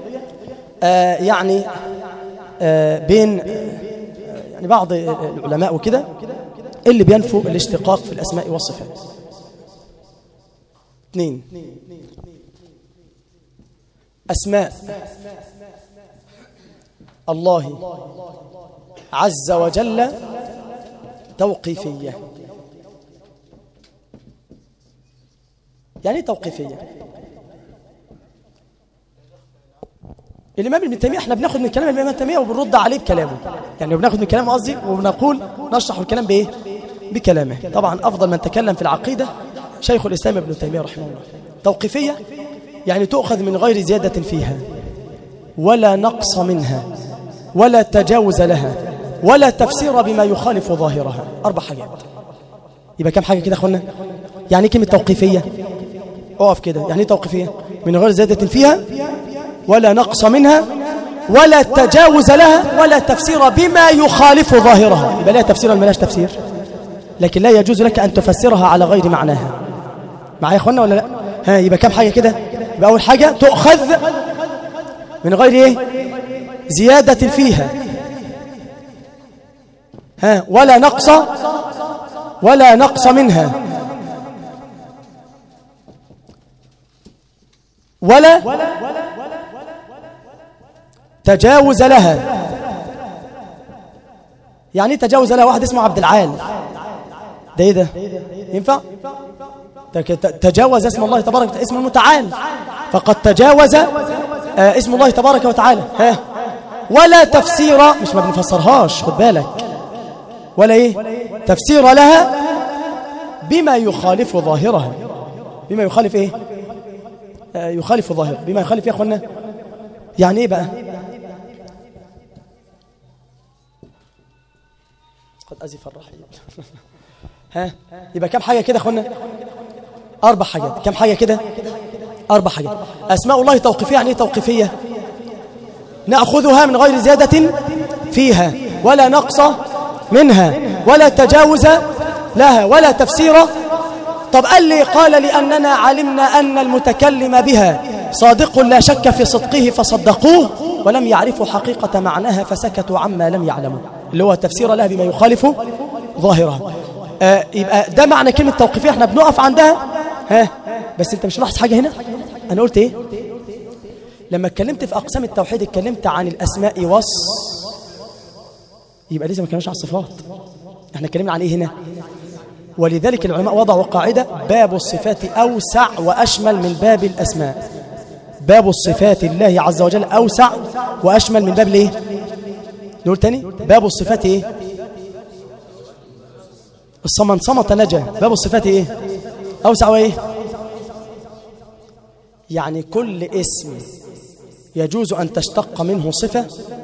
يعني بين يعني بعض العلماء وكده اللي بينفوا الاشتقاق في الأسماء والصفات. 2 أسماء الله عز وجل توقيفية. يعني توقيفية. الإمام ابن تيمية احنا بناخد من كلام الإمام ابن تيمية وبنرد عليه بكلامه، يعني بناخد من كلامه قصدي وبنقول نشرح الكلام بإيه؟ بكلامه. طبعا أفضل من تكلم في العقيدة شيخ الإسلام ابن تيمية رحمه الله. توقيفية يعني تؤخذ من غير زيادة فيها ولا نقص منها ولا تجاوز لها ولا تفسير بما يخالف ظاهرها. 4 حاجات. يبقى كم حاجة كده أخوانا؟ يعني كلمة توقيفية اقف كده. يعني توقيفية من غير زيادة فيها ولا نقص منها ولا تجاوز لها ولا تفسير بما يخالف ظاهرها. يبقى لها تفسير ولا ملاش تفسير؟ لكن لا يجوز لك أن تفسرها على غير معناها. معايا يا أخوانا ولا لا؟ يبقى كم حاجة كده؟ يبقى أول حاجة تؤخذ من غير إيه؟ زيادة فيها ولا نقص منها ولا تجاوز لها. يعني ايه تجاوز لها؟ واحد اسمه عبد العال، ده ايه ده؟ ينفع؟ تجاوز اسم الله تبارك وتعالى، اسم المتعال، فقد تجاوز اسم الله تبارك وتعالى. ها، ولا تفسير، مش ما بنفسرهاش، خد بالك، ولا ايه تفسير لها بما يخالف ظاهرها. بما يخالف ايه؟ يخالف ظاهر. بما يخالف يا اخوانا يعني ايه بقى؟ قد أزف الرحيل. ها، يبقى كم حاجة كده اخوانا؟ 4 حاجات. كم حاجة كده؟ 4 حاجات. أسماء الله توقيفية. يعني ايه توقيفية؟ نأخذها من غير زيادة فيها ولا نقص منها ولا تجاوز لها ولا تفسير. طب قال لأننا علمنا أن المتكلم بها صادق لا شك في صدقه فصدقوه ولم يعرفوا حقيقة معناها فسكتوا عما لم يعلموا، اللي هو تفسير لها بما يخالف ظاهرها. يبقى ده معنى كلمة توقيفية، احنا بنقف عندها. ها، بس انت مش لاحظ حاجة هنا؟ أنا قلت ايه؟ لما اتكلمت في أقسام التوحيد اتكلمت عن الأسماء يبقى لازم ما اتكلمش عن الصفات. احنا اتكلمنا عن ايه هنا؟ ولذلك العلماء وضعوا قاعدة: باب الصفات أوسع وأشمل من باب الأسماء. باب الصفات الله عز وجل أوسع وأشمل من باب الايه؟ نقول تاني: باب الصفات ايه؟ من صمت نجا. باب الصفات ايه؟ أوسع وايه؟ يعني كل اسم يجوز أن تشتق منه صفة،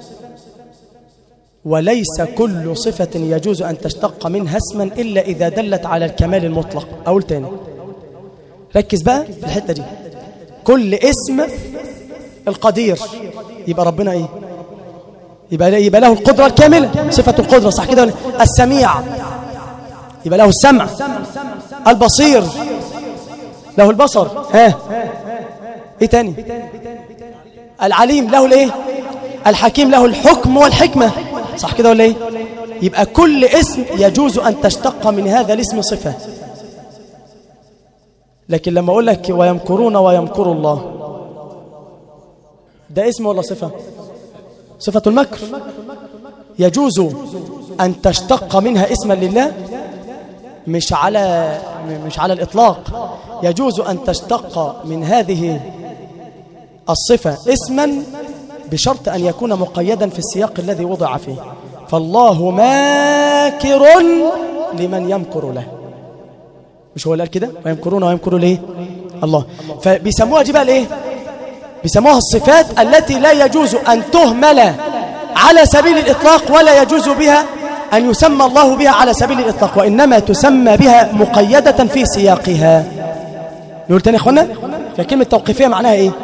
وليس كل صفة يجوز أن تشتق منها اسما إلا إذا دلت على الكمال المطلق. أقول تاني، ركز بقى في الحتة دي. كل اسم القدير يبقى ربنا إيه؟ يبقى له القدرة الكاملة، صفة القدرة، صح كده؟ السميع يبقى له السمع، البصير له البصر. ها، إيه تاني؟ العليم له الإيه؟ الحكيم له الحكم والحكمة، صح كده ولا ايه؟ يبقى كل اسم يجوز أن تشتق من هذا الاسم صفة. لكن لما أقول لك ويمكرون ويمكر الله، ده اسم ولا صفة؟ صفة المكر. يجوز أن تشتق منها اسما لله، مش على الإطلاق. يجوز أن تشتق من هذه الصفة اسما بشرط أن يكون مقيدا في السياق الذي وضع فيه. فالله ماكر لمن يمكر له، مش هو اللي قال كده؟ ويمكرون ويمكر ليه؟ الله. فبيسموها دي بقى الايه؟ بيسموها الصفات التي لا يجوز أن تهمل على سبيل الإطلاق، ولا يجوز بها أن يسمى الله بها على سبيل الإطلاق، وإنما تسمى بها مقيدة في سياقها. نقول تاني يا اخوانا، فكلمة توقيفية معناها ايه؟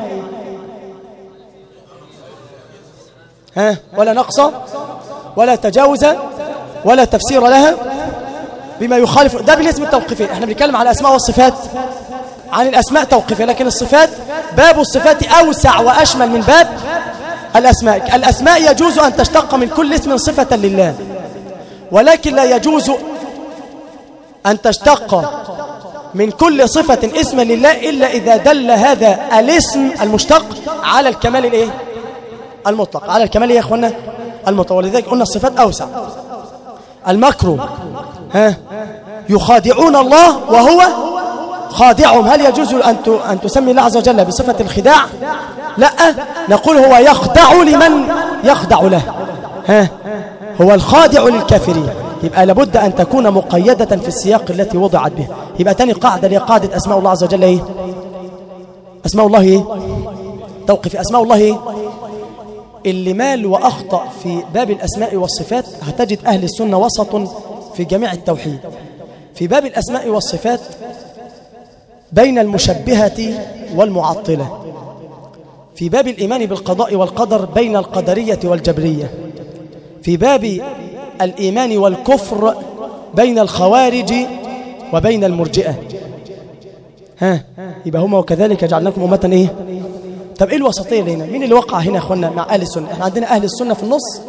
ها، ولا نقص ولا تجاوز ولا تفسير لها بما يخالف. ده بالاسم التوقيفي. احنا بنتكلم على الأسماء والصفات، عن الأسماء توقيفية، لكن الصفات باب الصفات أوسع وأشمل من باب الأسماء. الأسماء يجوز أن تشتق من كل اسم صفة لله، ولكن لا يجوز أن تشتق من كل صفة اسما لله إلا إذا دل هذا الاسم المشتق على الكمال الايه؟ المطلق، على الكمال يا اخوانا المطلق. ولذلك قلنا الصفات أوسع. المكر، ها، يخادعون الله وهو خادعهم. هل يجوز أن تسمي الله عز وجل بصفة الخداع؟ لا، نقول هو يخدع لمن يخدع له. ها، هو الخادع للكافرين. يبقى لابد أن تكون مقيدة في السياق التي وضعت به. يبقى تاني قاعدة لقاعدة أسماء الله عز وجل ايه؟ أسماء الله ايه؟ توقف. أسماء الله ايه؟ اللي مال وأخطأ في باب الأسماء والصفات هتجد أهل السنة وسط في جميع التوحيد. في باب الأسماء والصفات بين المشبهة والمعطلة. في باب الإيمان بالقضاء والقدر بين القدرية والجبرية. في باب الإيمان والكفر بين الخوارج وبين المرجئة. ها، يبقى هما وكذلك جعلناكم أمة ايه؟ طب ايه الوسطية اللي هنا؟ مين اللي وقع هنا يا اخوانا مع اهل السنة؟ احنا عندنا اهل السنة في النص،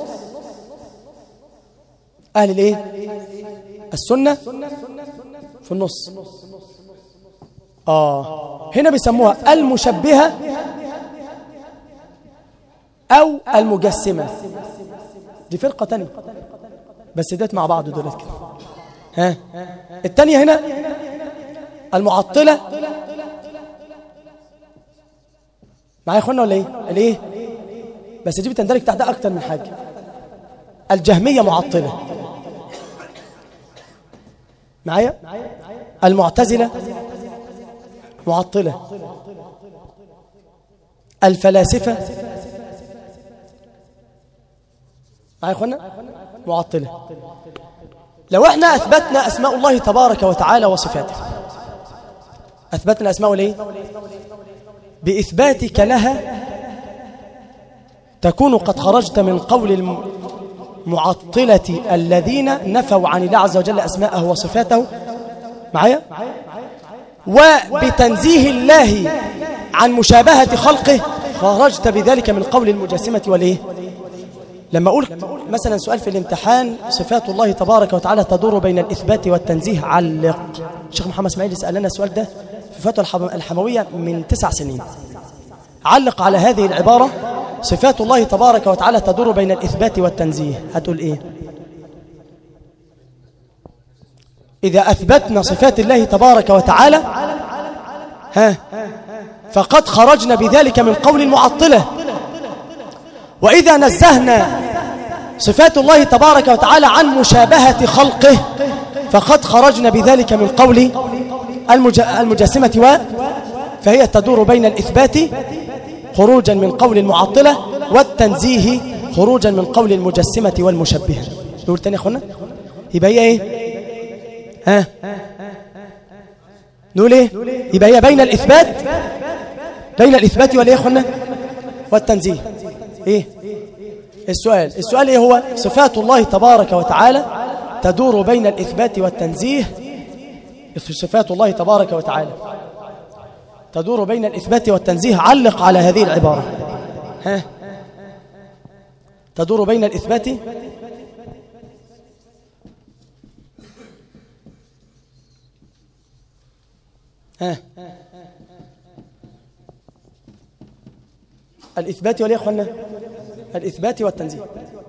اهل الايه؟ السنة في النص. هنا بيسموها المشبهة أو المجسمة. دي فرقة تانية بس ديت مع بعض دولت كده. ها التانية هنا المعطلة. معايا يا اخوانا ولا ايه؟ الايه؟ بس دي بتندرج تحتها اكتر من حاجة. الجهمية معطلة. معايا؟ المعتزلة معطلة. الفلاسفة معايا يا اخوانا معطلة. لو احنا اثبتنا اسماء الله تبارك وتعالى وصفاته، اثبتنا اسماءه ليه؟ باثباتك لها تكون قد خرجت من قول المعطلة الذين نفوا عن الله عز وجل اسماءه وصفاته. معايا؟ وبتنزيه الله عن مشابهة خلقه خرجت بذلك من قول المجسمة والايه؟ لما أقول مثلا سؤال في الامتحان صفات الله تبارك وتعالى تدور بين الإثبات والتنزيه، علق. الشيخ محمد اسماعيل سألنا السؤال ده في فتوى الحموية من 9 سنين. علق على هذه العبارة صفات الله تبارك وتعالى تدور بين الإثبات والتنزيه. هتقول إيه؟ إذا أثبتنا صفات الله تبارك وتعالى فقد خرجنا بذلك من قول المعطلة، وإذا نزهنا صفات الله تبارك وتعالى عن مشابهة خلقه فقد خرجنا بذلك من قول المجسمة فهي تدور بين الإثبات خروجا من قول المعطلة والتنزيه خروجا من قول المجسمة والمشبهة. نقول تاني يا أخوانا، يبقى هي إيه؟ نقول إيه؟ يبقى هي بين الإثبات والإيه يا أخوانا؟ والتنزيه. إيه؟ السؤال إيه هو؟ صفات الله تبارك وتعالى تدور بين الإثبات والتنزيه. صفات الله تبارك وتعالى تدور بين الإثبات والتنزيه. علق على هذه العبارة. تدور بين الإثبات الإثبات ولا يا أخوانا؟ الإثبات والتنزيه.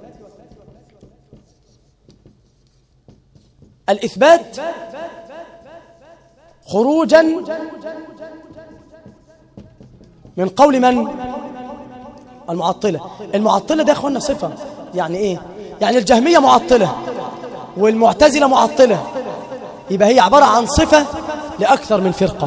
الإثبات خروجا من قول من؟ المعطلة. المعطلة ده يا أخوانا صفة. يعني إيه؟ يعني الجهمية معطلة والمعتزلة معطلة، يبقى هي عبارة عن صفة لأكثر من فرقة.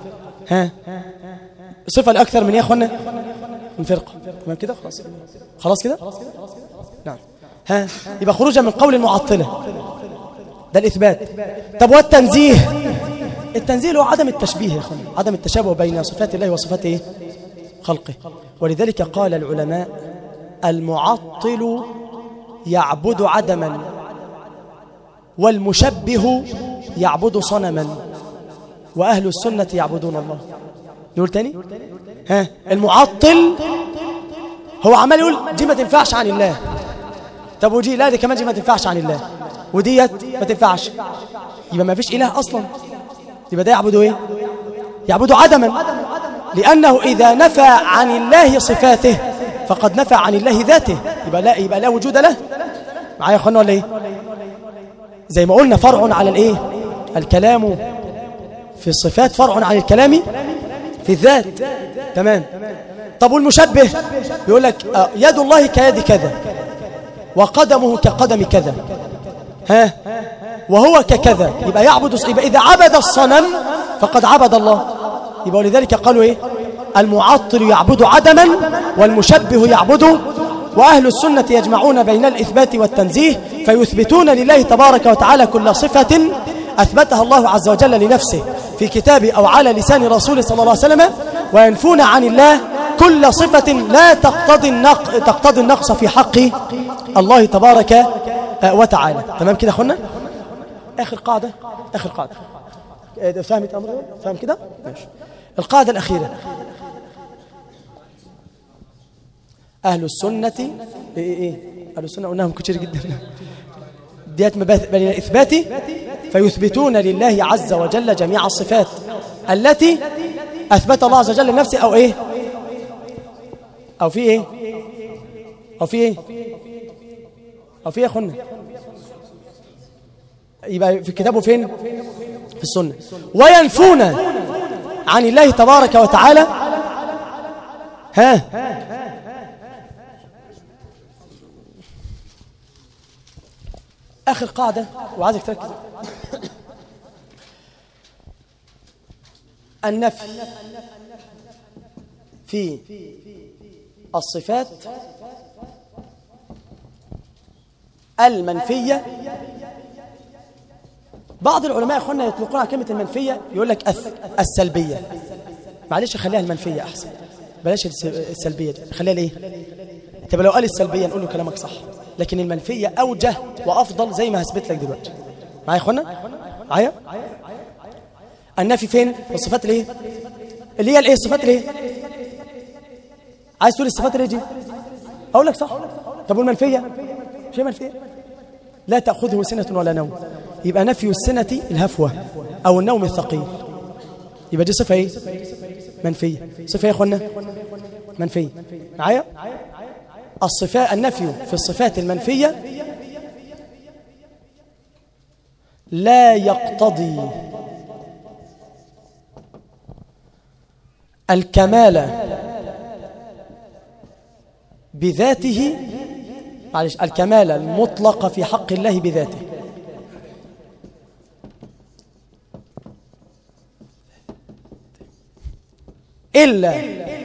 صفة لأكثر من يا أخوانا من فرقة. تمام كده؟ خلاص كده؟ نعم. يبقى خروجا من قول المعطلة ده الإثبات. طب والتنزيه؟ التنزيه هو عدم التشبيه يا أخوانا، عدم التشابه بين صفات الله وصفات إيه؟ خلقه. ولذلك قال العلماء المعطل يعبد عدما والمشبه يعبد صنما وأهل السنة يعبدون الله. نقول تاني؟ المعطل هو عمال يقول دي ما تنفعش عن الله، طب ودي لا، دي كمان دي ما تنفعش عن الله، وديت ما تنفعش، يبقى ما فيش إله أصلا. يبقى ده يعبدوا إيه؟ يعبدوا عدما، لأنه إذا نفى عن الله صفاته فقد نفى عن الله ذاته، يبقى لا وجود له. معايا يا أخوانا ولا إيه؟ زي ما قلنا فرع على الإيه؟ الكلام في الصفات فرع عن الكلام في الذات. تمام. طب والمشبه يقول لك يد الله كيد كذا وقدمه كقدم كذا وهو ككذا، يبقى يبقى إذا عبد الصنم فقد عبد الله. يبقى ولذلك قالوا إيه؟ المعطل يعبد عدما والمشبه يعبد، وأهل السنة يجمعون بين الإثبات والتنزيه فيثبتون لله تبارك وتعالى كل صفة أثبتها الله عز وجل لنفسه في كتابه أو على لسان رسوله صلى الله عليه وسلم، وينفون عن الله كل صفة لا تقتضي النقص في حق الله تبارك وتعالى. تمام كده أخونا؟ آخر قاعدة فهمت أمر؟ فهم كده؟ ماشي. القاعدة الأخيرة، أهل السنة إيه؟ أهل السنة قلناهم كتير جدا. ديت بين الإثبات فيثبتون لله عز وجل جميع الصفات التي أثبت الله عز وجل لنفسه أو إيه؟ أو في إيه؟ أو في إيه؟ أو في إيه يا أخوانا؟ يبقى في الكتاب وفين؟ في السنة. وينفون عن الله تبارك وتعالى آخر قاعدة وعايزك تركز. النفي في الصفات المنفية. بعض العلماء يا اخوانا يطلقون على كلمة المنفية يقول لك السلبية. معلش خليها المنفية أحسن، بلاش السلبية دي، خليها ليه؟ طب لو قال السلبية نقول له كلامك صح، لكن المنفية أوجه وأفضل زي ما هثبت لك دلوقتي. معايا يا اخوانا؟ معايا؟ النفي فين؟ الصفات الايه؟ اللي هي الايه؟ الصفات الايه؟ عايز تقول الصفات الايه دي؟ اقول لك صح. طب والمنفيه؟ شيء منفيه لا تاخذه سنه ولا نوم. يبقى نفي السنه الهفوه او النوم الثقيل، يبقى دي صفه ايه؟ منفيه. صفه ايه يا اخوانا؟ منفيه. معايا؟ الصفات النفي في الصفات المنفيه لا يقتضي الكمال بذاته، معلش، الكمال المطلق في حق الله بذاته، إلا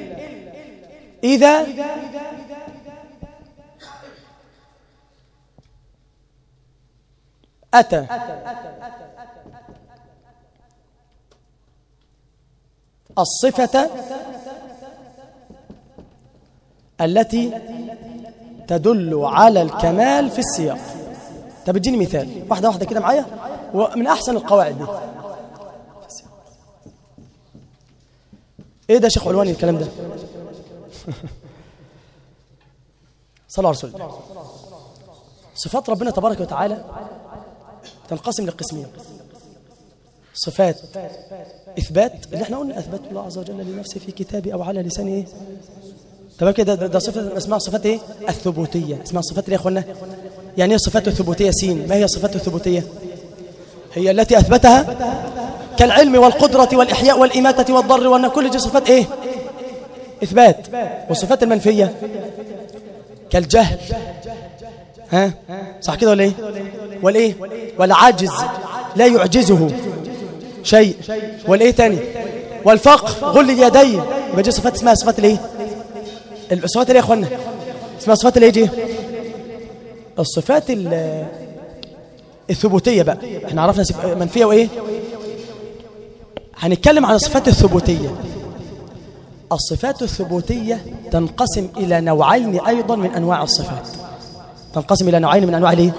إذا أتى الصفة التي تدل على الكمال في السياق. طب اديني مثال واحدة واحدة كده معايا، ومن أحسن القواعد دي. إيه ده يا شيخ علواني الكلام ده؟ صلى على رسول الله. صفات ربنا تبارك وتعالى تنقسم لقسمين: صفات إثبات اللي احنا قلنا أثبت الله عز وجل لنفسه في كتابه أو على لسانه إيه؟ تمام كده. ده صفة اسمها صفات إيه؟ الثبوتية. اسمها صفات إيه يا أخوانا؟ يعني إيه صفات الثبوتية سين؟ ما هي صفات الثبوتية؟ هي التي أثبتها كالعلم والقدرة والإحياء والإماتة والضر وأن كل دي صفات إيه؟ إثبات. والصفات المنفية كالجهل، ها صح كده ولا إيه؟ والإيه؟ والعجز لا يعجزه شيء، والإيه تاني؟ والفقر غل اليدين. يبقى دي صفات اسمها صفات الإيه؟ الصفات اللي يا أخوانا اسمها صفات الإيه دي؟ الصفات الثبوتية. بقى احنا عرفنا منفية وإيه؟ هنتكلم عن الصفات الثبوتية. الصفات الثبوتية تنقسم إلى نوعين أيضا من أنواع الصفات. تنقسم إلى نوعين من أنواع الإيه؟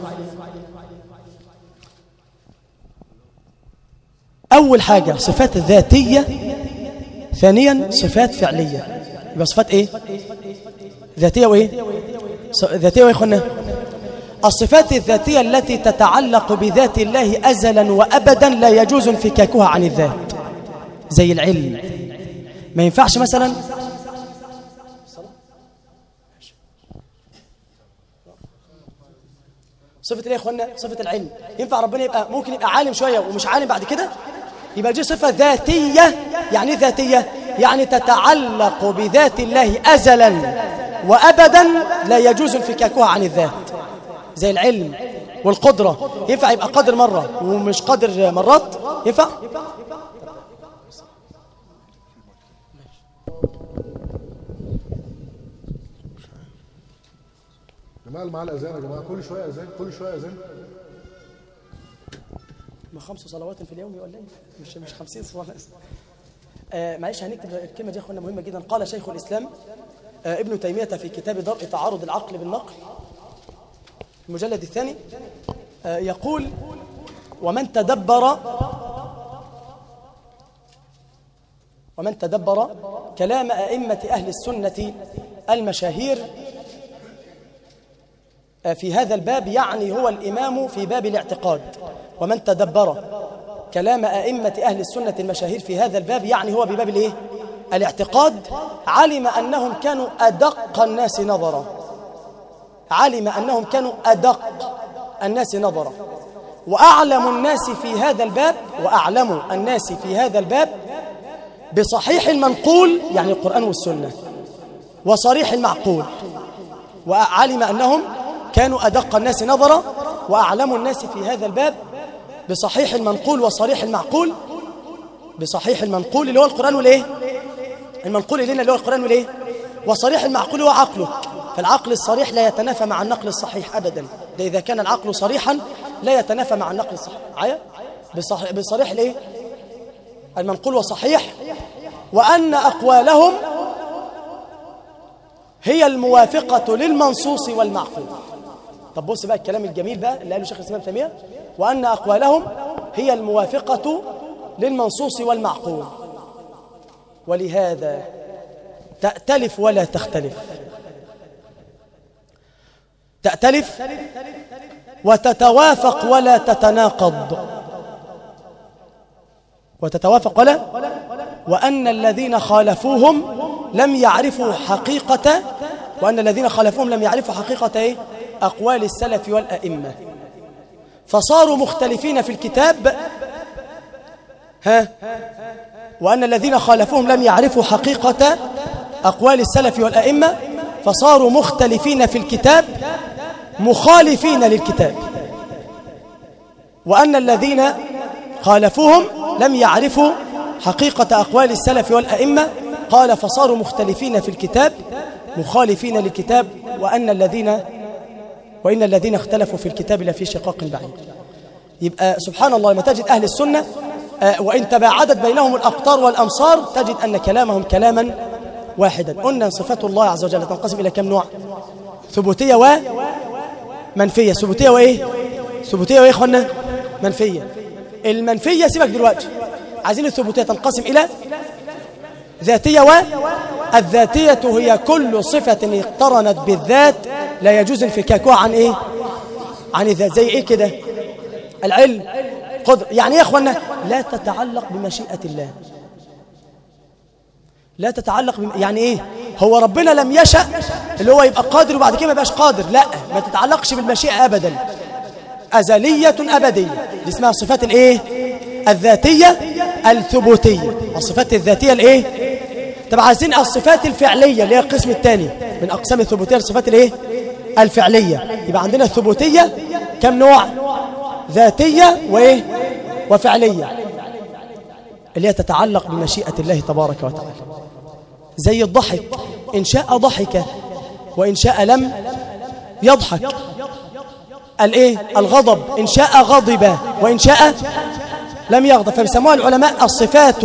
أول حاجة صفات ذاتية، ثانيا صفات فعلية. يبقى صفات إيه؟ ذاتية وإيه؟ ذاتية وإيه خلنا؟ الصفات الذاتية التي تتعلق بذات الله أزلا وأبدا لا يجوز انفكاكها عن الذات، زي العلم. ما ينفعش مثلا صفة ايه يا اخوانا؟ صفة العلم. ينفع ربنا يبقى ممكن يبقى عالم شوية ومش عالم بعد كده؟ يبقى دي صفة ذاتية. يعني ايه ذاتية؟ يعني تتعلق بذات الله أزلا وأبدا لا يجوز انفكاكها عن الذات، زي العلم والقدرة. ينفع يبقى قادر مرة ومش قادر مرات؟ ينفع؟ جماعة اللي معاه الأذان يا جماعة، كل شوية أذان كل شوية أذان. ما 5 صلوات في اليوم ولا ايه؟ مش 50 صلاة. معلش هنكتب الكلمة دي يا اخوانا مهمة جدا. قال شيخ الإسلام ابن تيمية في كتاب درء تعارض العقل بالنقل المجلد الثاني يقول: ومن تدبر كلام أئمة أهل السنة المشاهير في هذا الباب، يعني هو الإمام في باب الاعتقاد. ومن تدبر كلام أئمة أهل السنة المشاهير في هذا الباب، يعني هو بباب الايه؟ الاعتقاد، علم أنهم كانوا أدق الناس نظرا علم أنهم كانوا أدق الناس نظرا وأعلم الناس في هذا الباب، وأعلم الناس في هذا الباب بصحيح المنقول يعني القرآن والسنة وصريح المعقول، وعلم أنهم كانوا أدق الناس نظرا وأعلم الناس في هذا الباب بصحيح المنقول وصريح المعقول. بصحيح المنقول اللي هو القرآن والإيه؟ المنقول إلينا اللي هو القرآن والإيه؟ وصريح المعقول هو عقلك، فالعقل الصريح لا يتنافى مع النقل الصحيح أبدا، ده إذا كان العقل صريحا لا يتنافى مع النقل الصحيح. بصريح الإيه؟ المنقول وصحيح، وأن أقوالهم هي الموافقة للمنصوص والمعقول. طب بص بقى الكلام الجميل بقى اللي قاله شيخ الإسلام ابن تيمية، وأن أقوالهم هي الموافقة للمنصوص والمعقول، ولهذا تأتلف ولا تختلف، تأتلف وتتوافق ولا تتناقض، وتتوافق ولا، وأن الذين خالفوهم لم يعرفوا حقيقة، وأن الذين خالفوهم لم يعرفوا حقيقة إيه؟ أقوال السلف والأئمة، فصاروا مختلفين في الكتاب. وأن الذين خالفوهم لم يعرفوا حقيقة أقوال السلف والأئمة فصاروا مختلفين في الكتاب مخالفين للكتاب، وأن الذين خالفوهم لم يعرفوا حقيقة أقوال السلف والأئمة قال فصاروا مختلفين في الكتاب مخالفين للكتاب، وإن الذين اختلفوا في الكتاب لفي شقاق بعيد. يبقى سبحان الله لما تجد أهل السنة وإن تباعدت بينهم الأقطار والأمصار تجد أن كلامهم كلاما واحدا. قلنا صفات الله عز وجل تنقسم إلى كم نوع؟ ثبوتية ومنفية. ثبوتية وإيه؟ ثبوتية وإيه إخوانا؟ منفية. المنفية سيبك دلوقتي، عايزين الثبوتية تنقسم إلى ذاتية والذاتية هي كل صفة اقترنت بالذات لا يجوز انفكاكها عن إيه؟ عن الذات. زي إيه كده؟ العلم، قدر. يعني إيه يا إخوانا؟ لا تتعلق بمشيئة الله، لا تتعلق يعني إيه؟ هو ربنا لم يشأ اللي هو يبقى قادر وبعد كده ما يبقاش قادر، لا، ما تتعلقش بالمشيئة أبدا، أزلية أبدية. دي اسمها الصفات الإيه؟ الذاتية الثبوتية. الصفات الذاتية الإيه؟ طب عايزين الصفات الفعلية اللي هي القسم الثاني من أقسام الثبوتية، الصفات الإيه؟ الفعلية. يبقى عندنا الثبوتية كم نوع؟ ذاتية وإيه؟ وفعلية، اللي هي تتعلق بمشيئة الله تبارك وتعالى. زي الضحك، إن شاء ضحك وإن شاء لم يضحك. الإيه؟ الغضب، إن شاء غضب وإن شاء لم يغضب. فبيسموها العلماء الصفات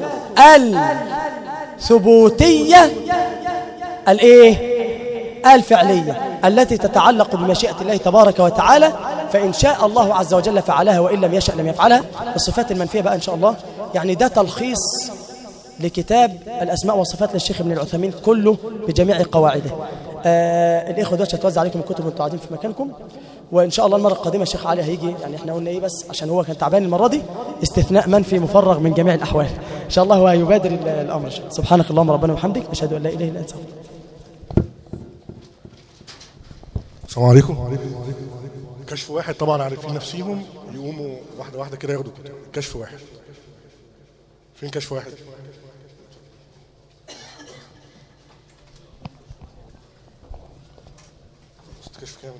الثبوتية الإيه؟ الفعلية التي تتعلق بمشيئة الله تبارك وتعالى، فإن شاء الله عز وجل فعلها وإن لم يشأ لم يفعلها. الصفات المنفية بقى إن شاء الله يعني ده تلخيص لكتاب الأسماء والصفات للشيخ ابن العثيمين كله بجميع قواعده. الإخوة دلوقتي هتوزع عليكم الكتب وانتم قاعدين في مكانكم، وإن شاء الله المرة القادمة الشيخ علي هيجي. يعني احنا قلنا إيه بس عشان هو كان تعبان المرة دي، استثناء منفي مفرغ من جميع الأحوال. إن شاء الله هو يبادر الأمر. سبحانك اللهم ربنا وبحمدك أشهد أن لا إله إلا أنت. السلام عليكم. كشف واحد طبعا عارفين نفسيهم يقوموا واحدة واحدة كده ياخدوا كده. كشف واحد. فين كشف واحد؟ كشف كامل.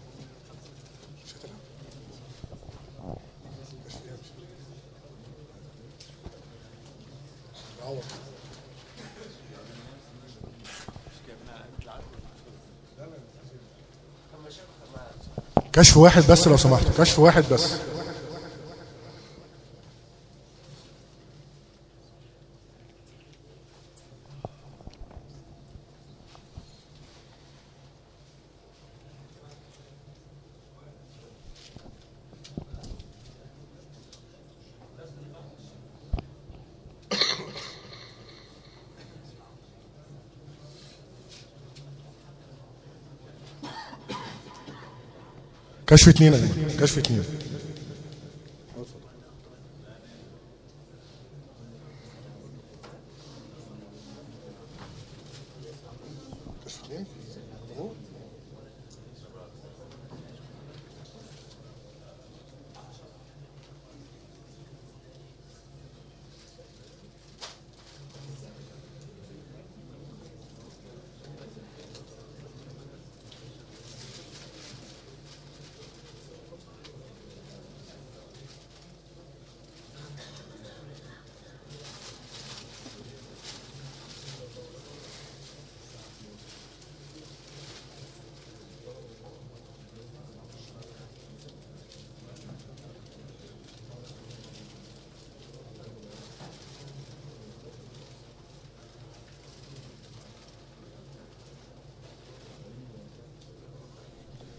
كشف واحد بس لو سمحتوا، كشف واحد بس. كشف اتنين أنا. كشف اتنين. كشف اتنين.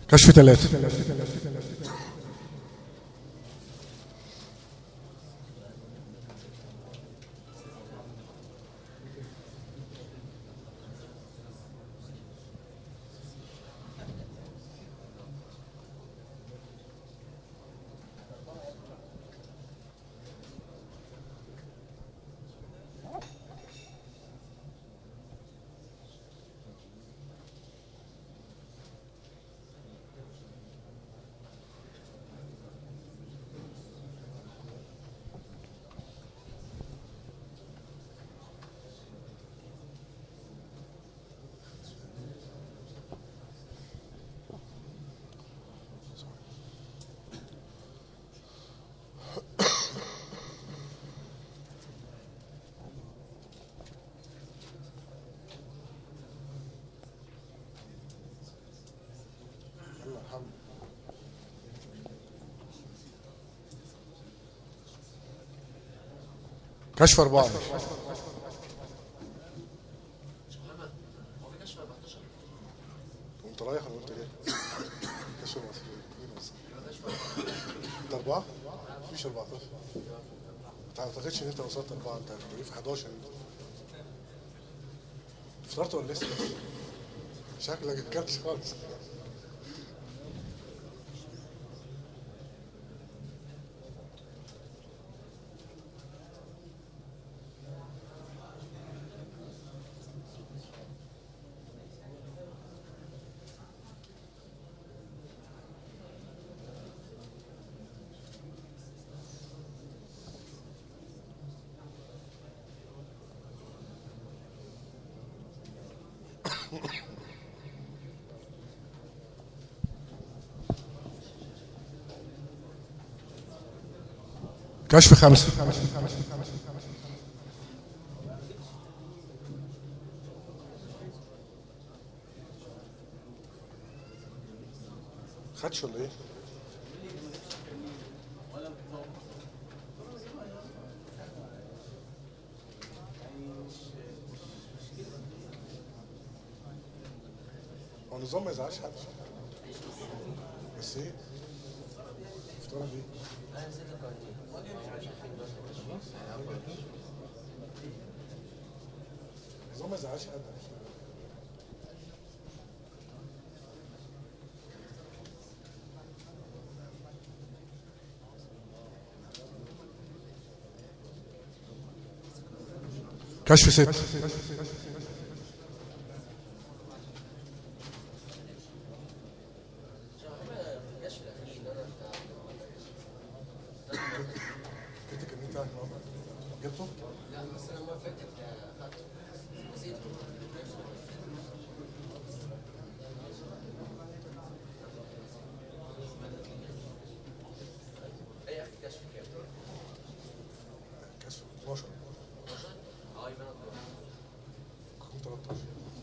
كشف 3. كشف 4. كنت رايح انا قلت ايه؟ كشف 4. مفيش 14. ما اعتقدش ان انت وصلت 4. انت في 11. فطرت ولا لسه؟ شكلك الكرش خالص. كشف 5. خدش ولا ايه؟ هو النظام ما يزعلش حد بس ايه؟ افترض ايه؟ النظام ما يزعلش حد. كشف 6. جبته؟ لا بس انا ما فاتت اخدته نسيته. اي اخر كشف كام؟ كشف 12. اه يبقى كنت 13.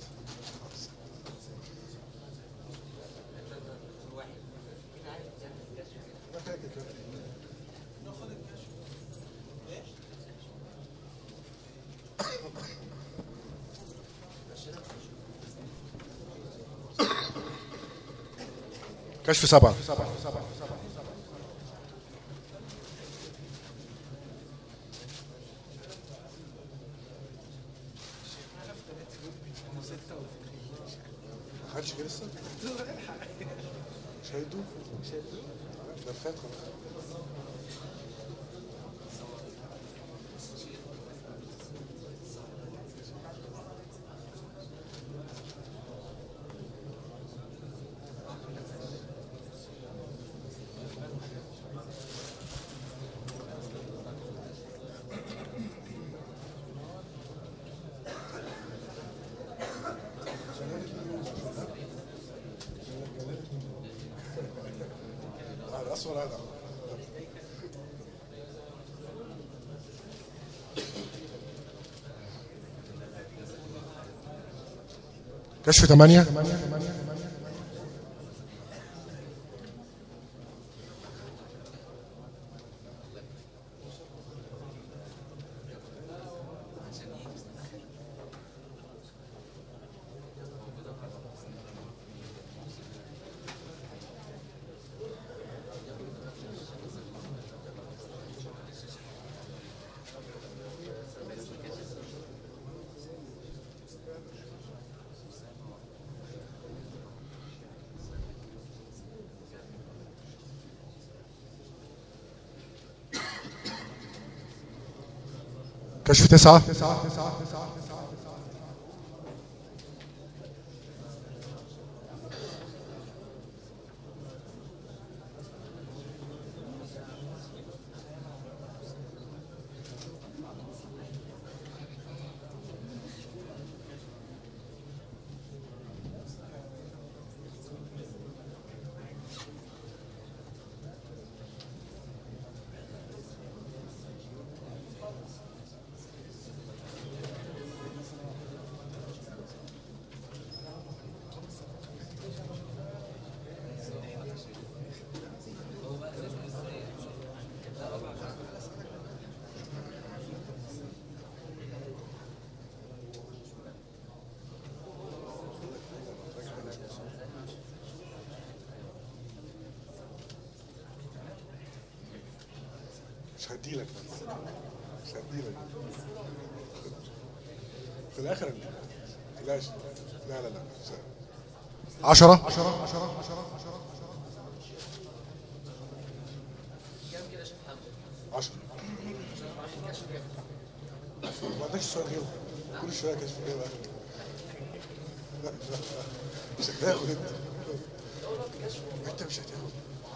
انا فاكر كده. ناخد الكشف. ايه؟ كشف 7. ما خدش كده لسه؟ مش هيدوه؟ ده فات خلاص. الأسود هذا كشف 8. كشف 9. مش هديلك مش هديلك في الاخر انت تلاش. لا لا لا 10. ما عندكش سؤال غيره كل شويه كشف غيره. لا مش هتاخد انت مش هتاخد.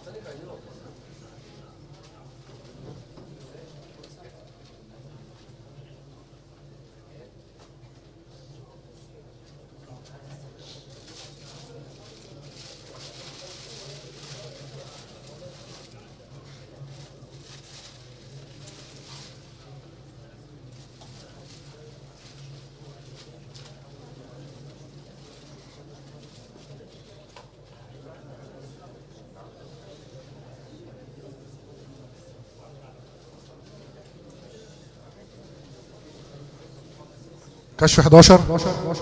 كشف 11. لا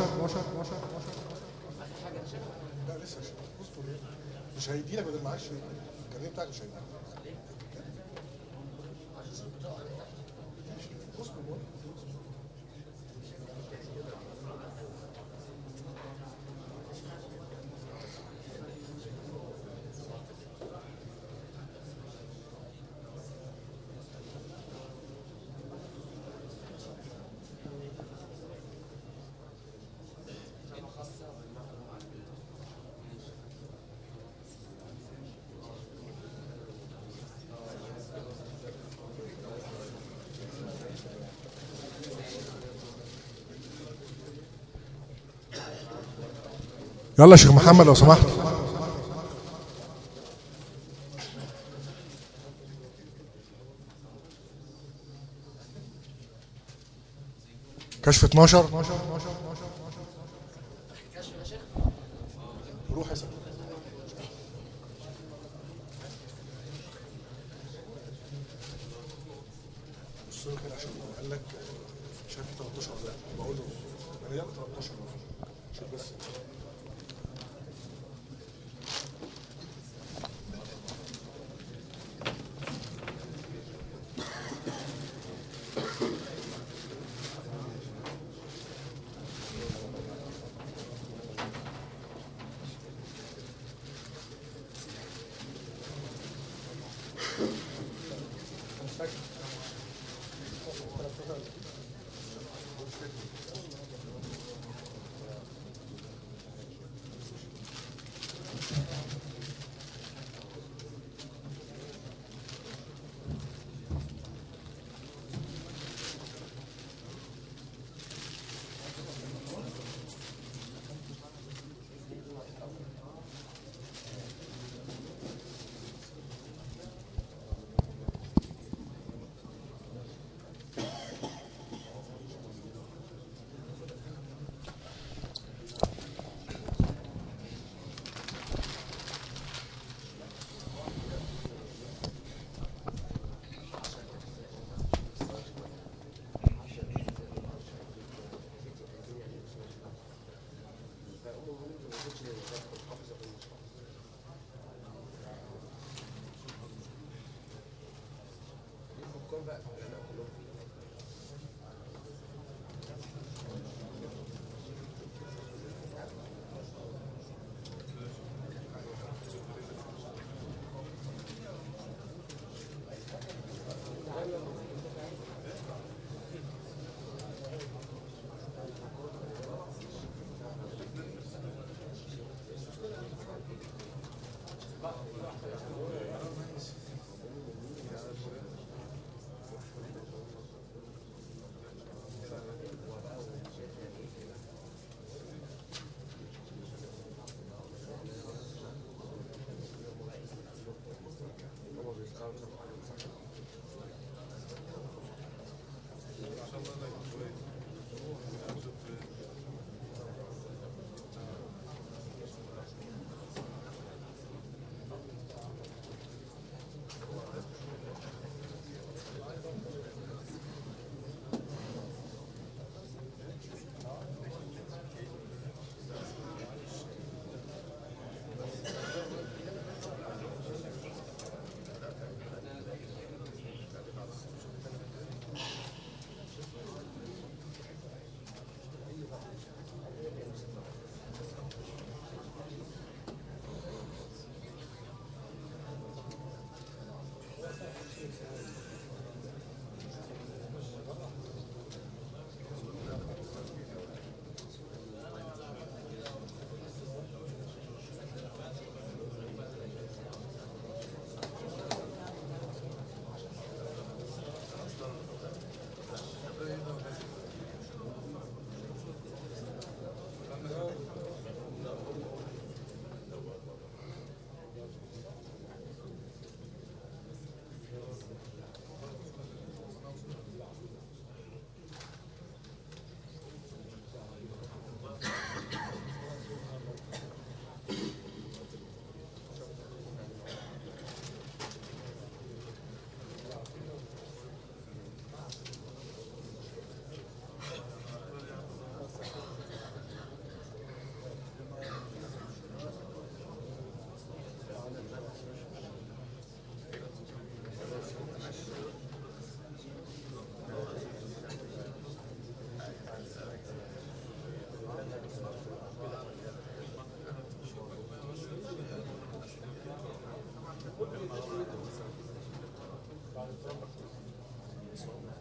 لسه مش هيديلك بدل معاش الكارنيه بتاعك مش هيديلك. يلا يا شيخ محمد لو سمحت. كشف 12. روح يا سيدي. بص له كده عشان قال لك شايف 13 ولا لا؟ بقول له انا يلا 13 شوف بس. بعد التربة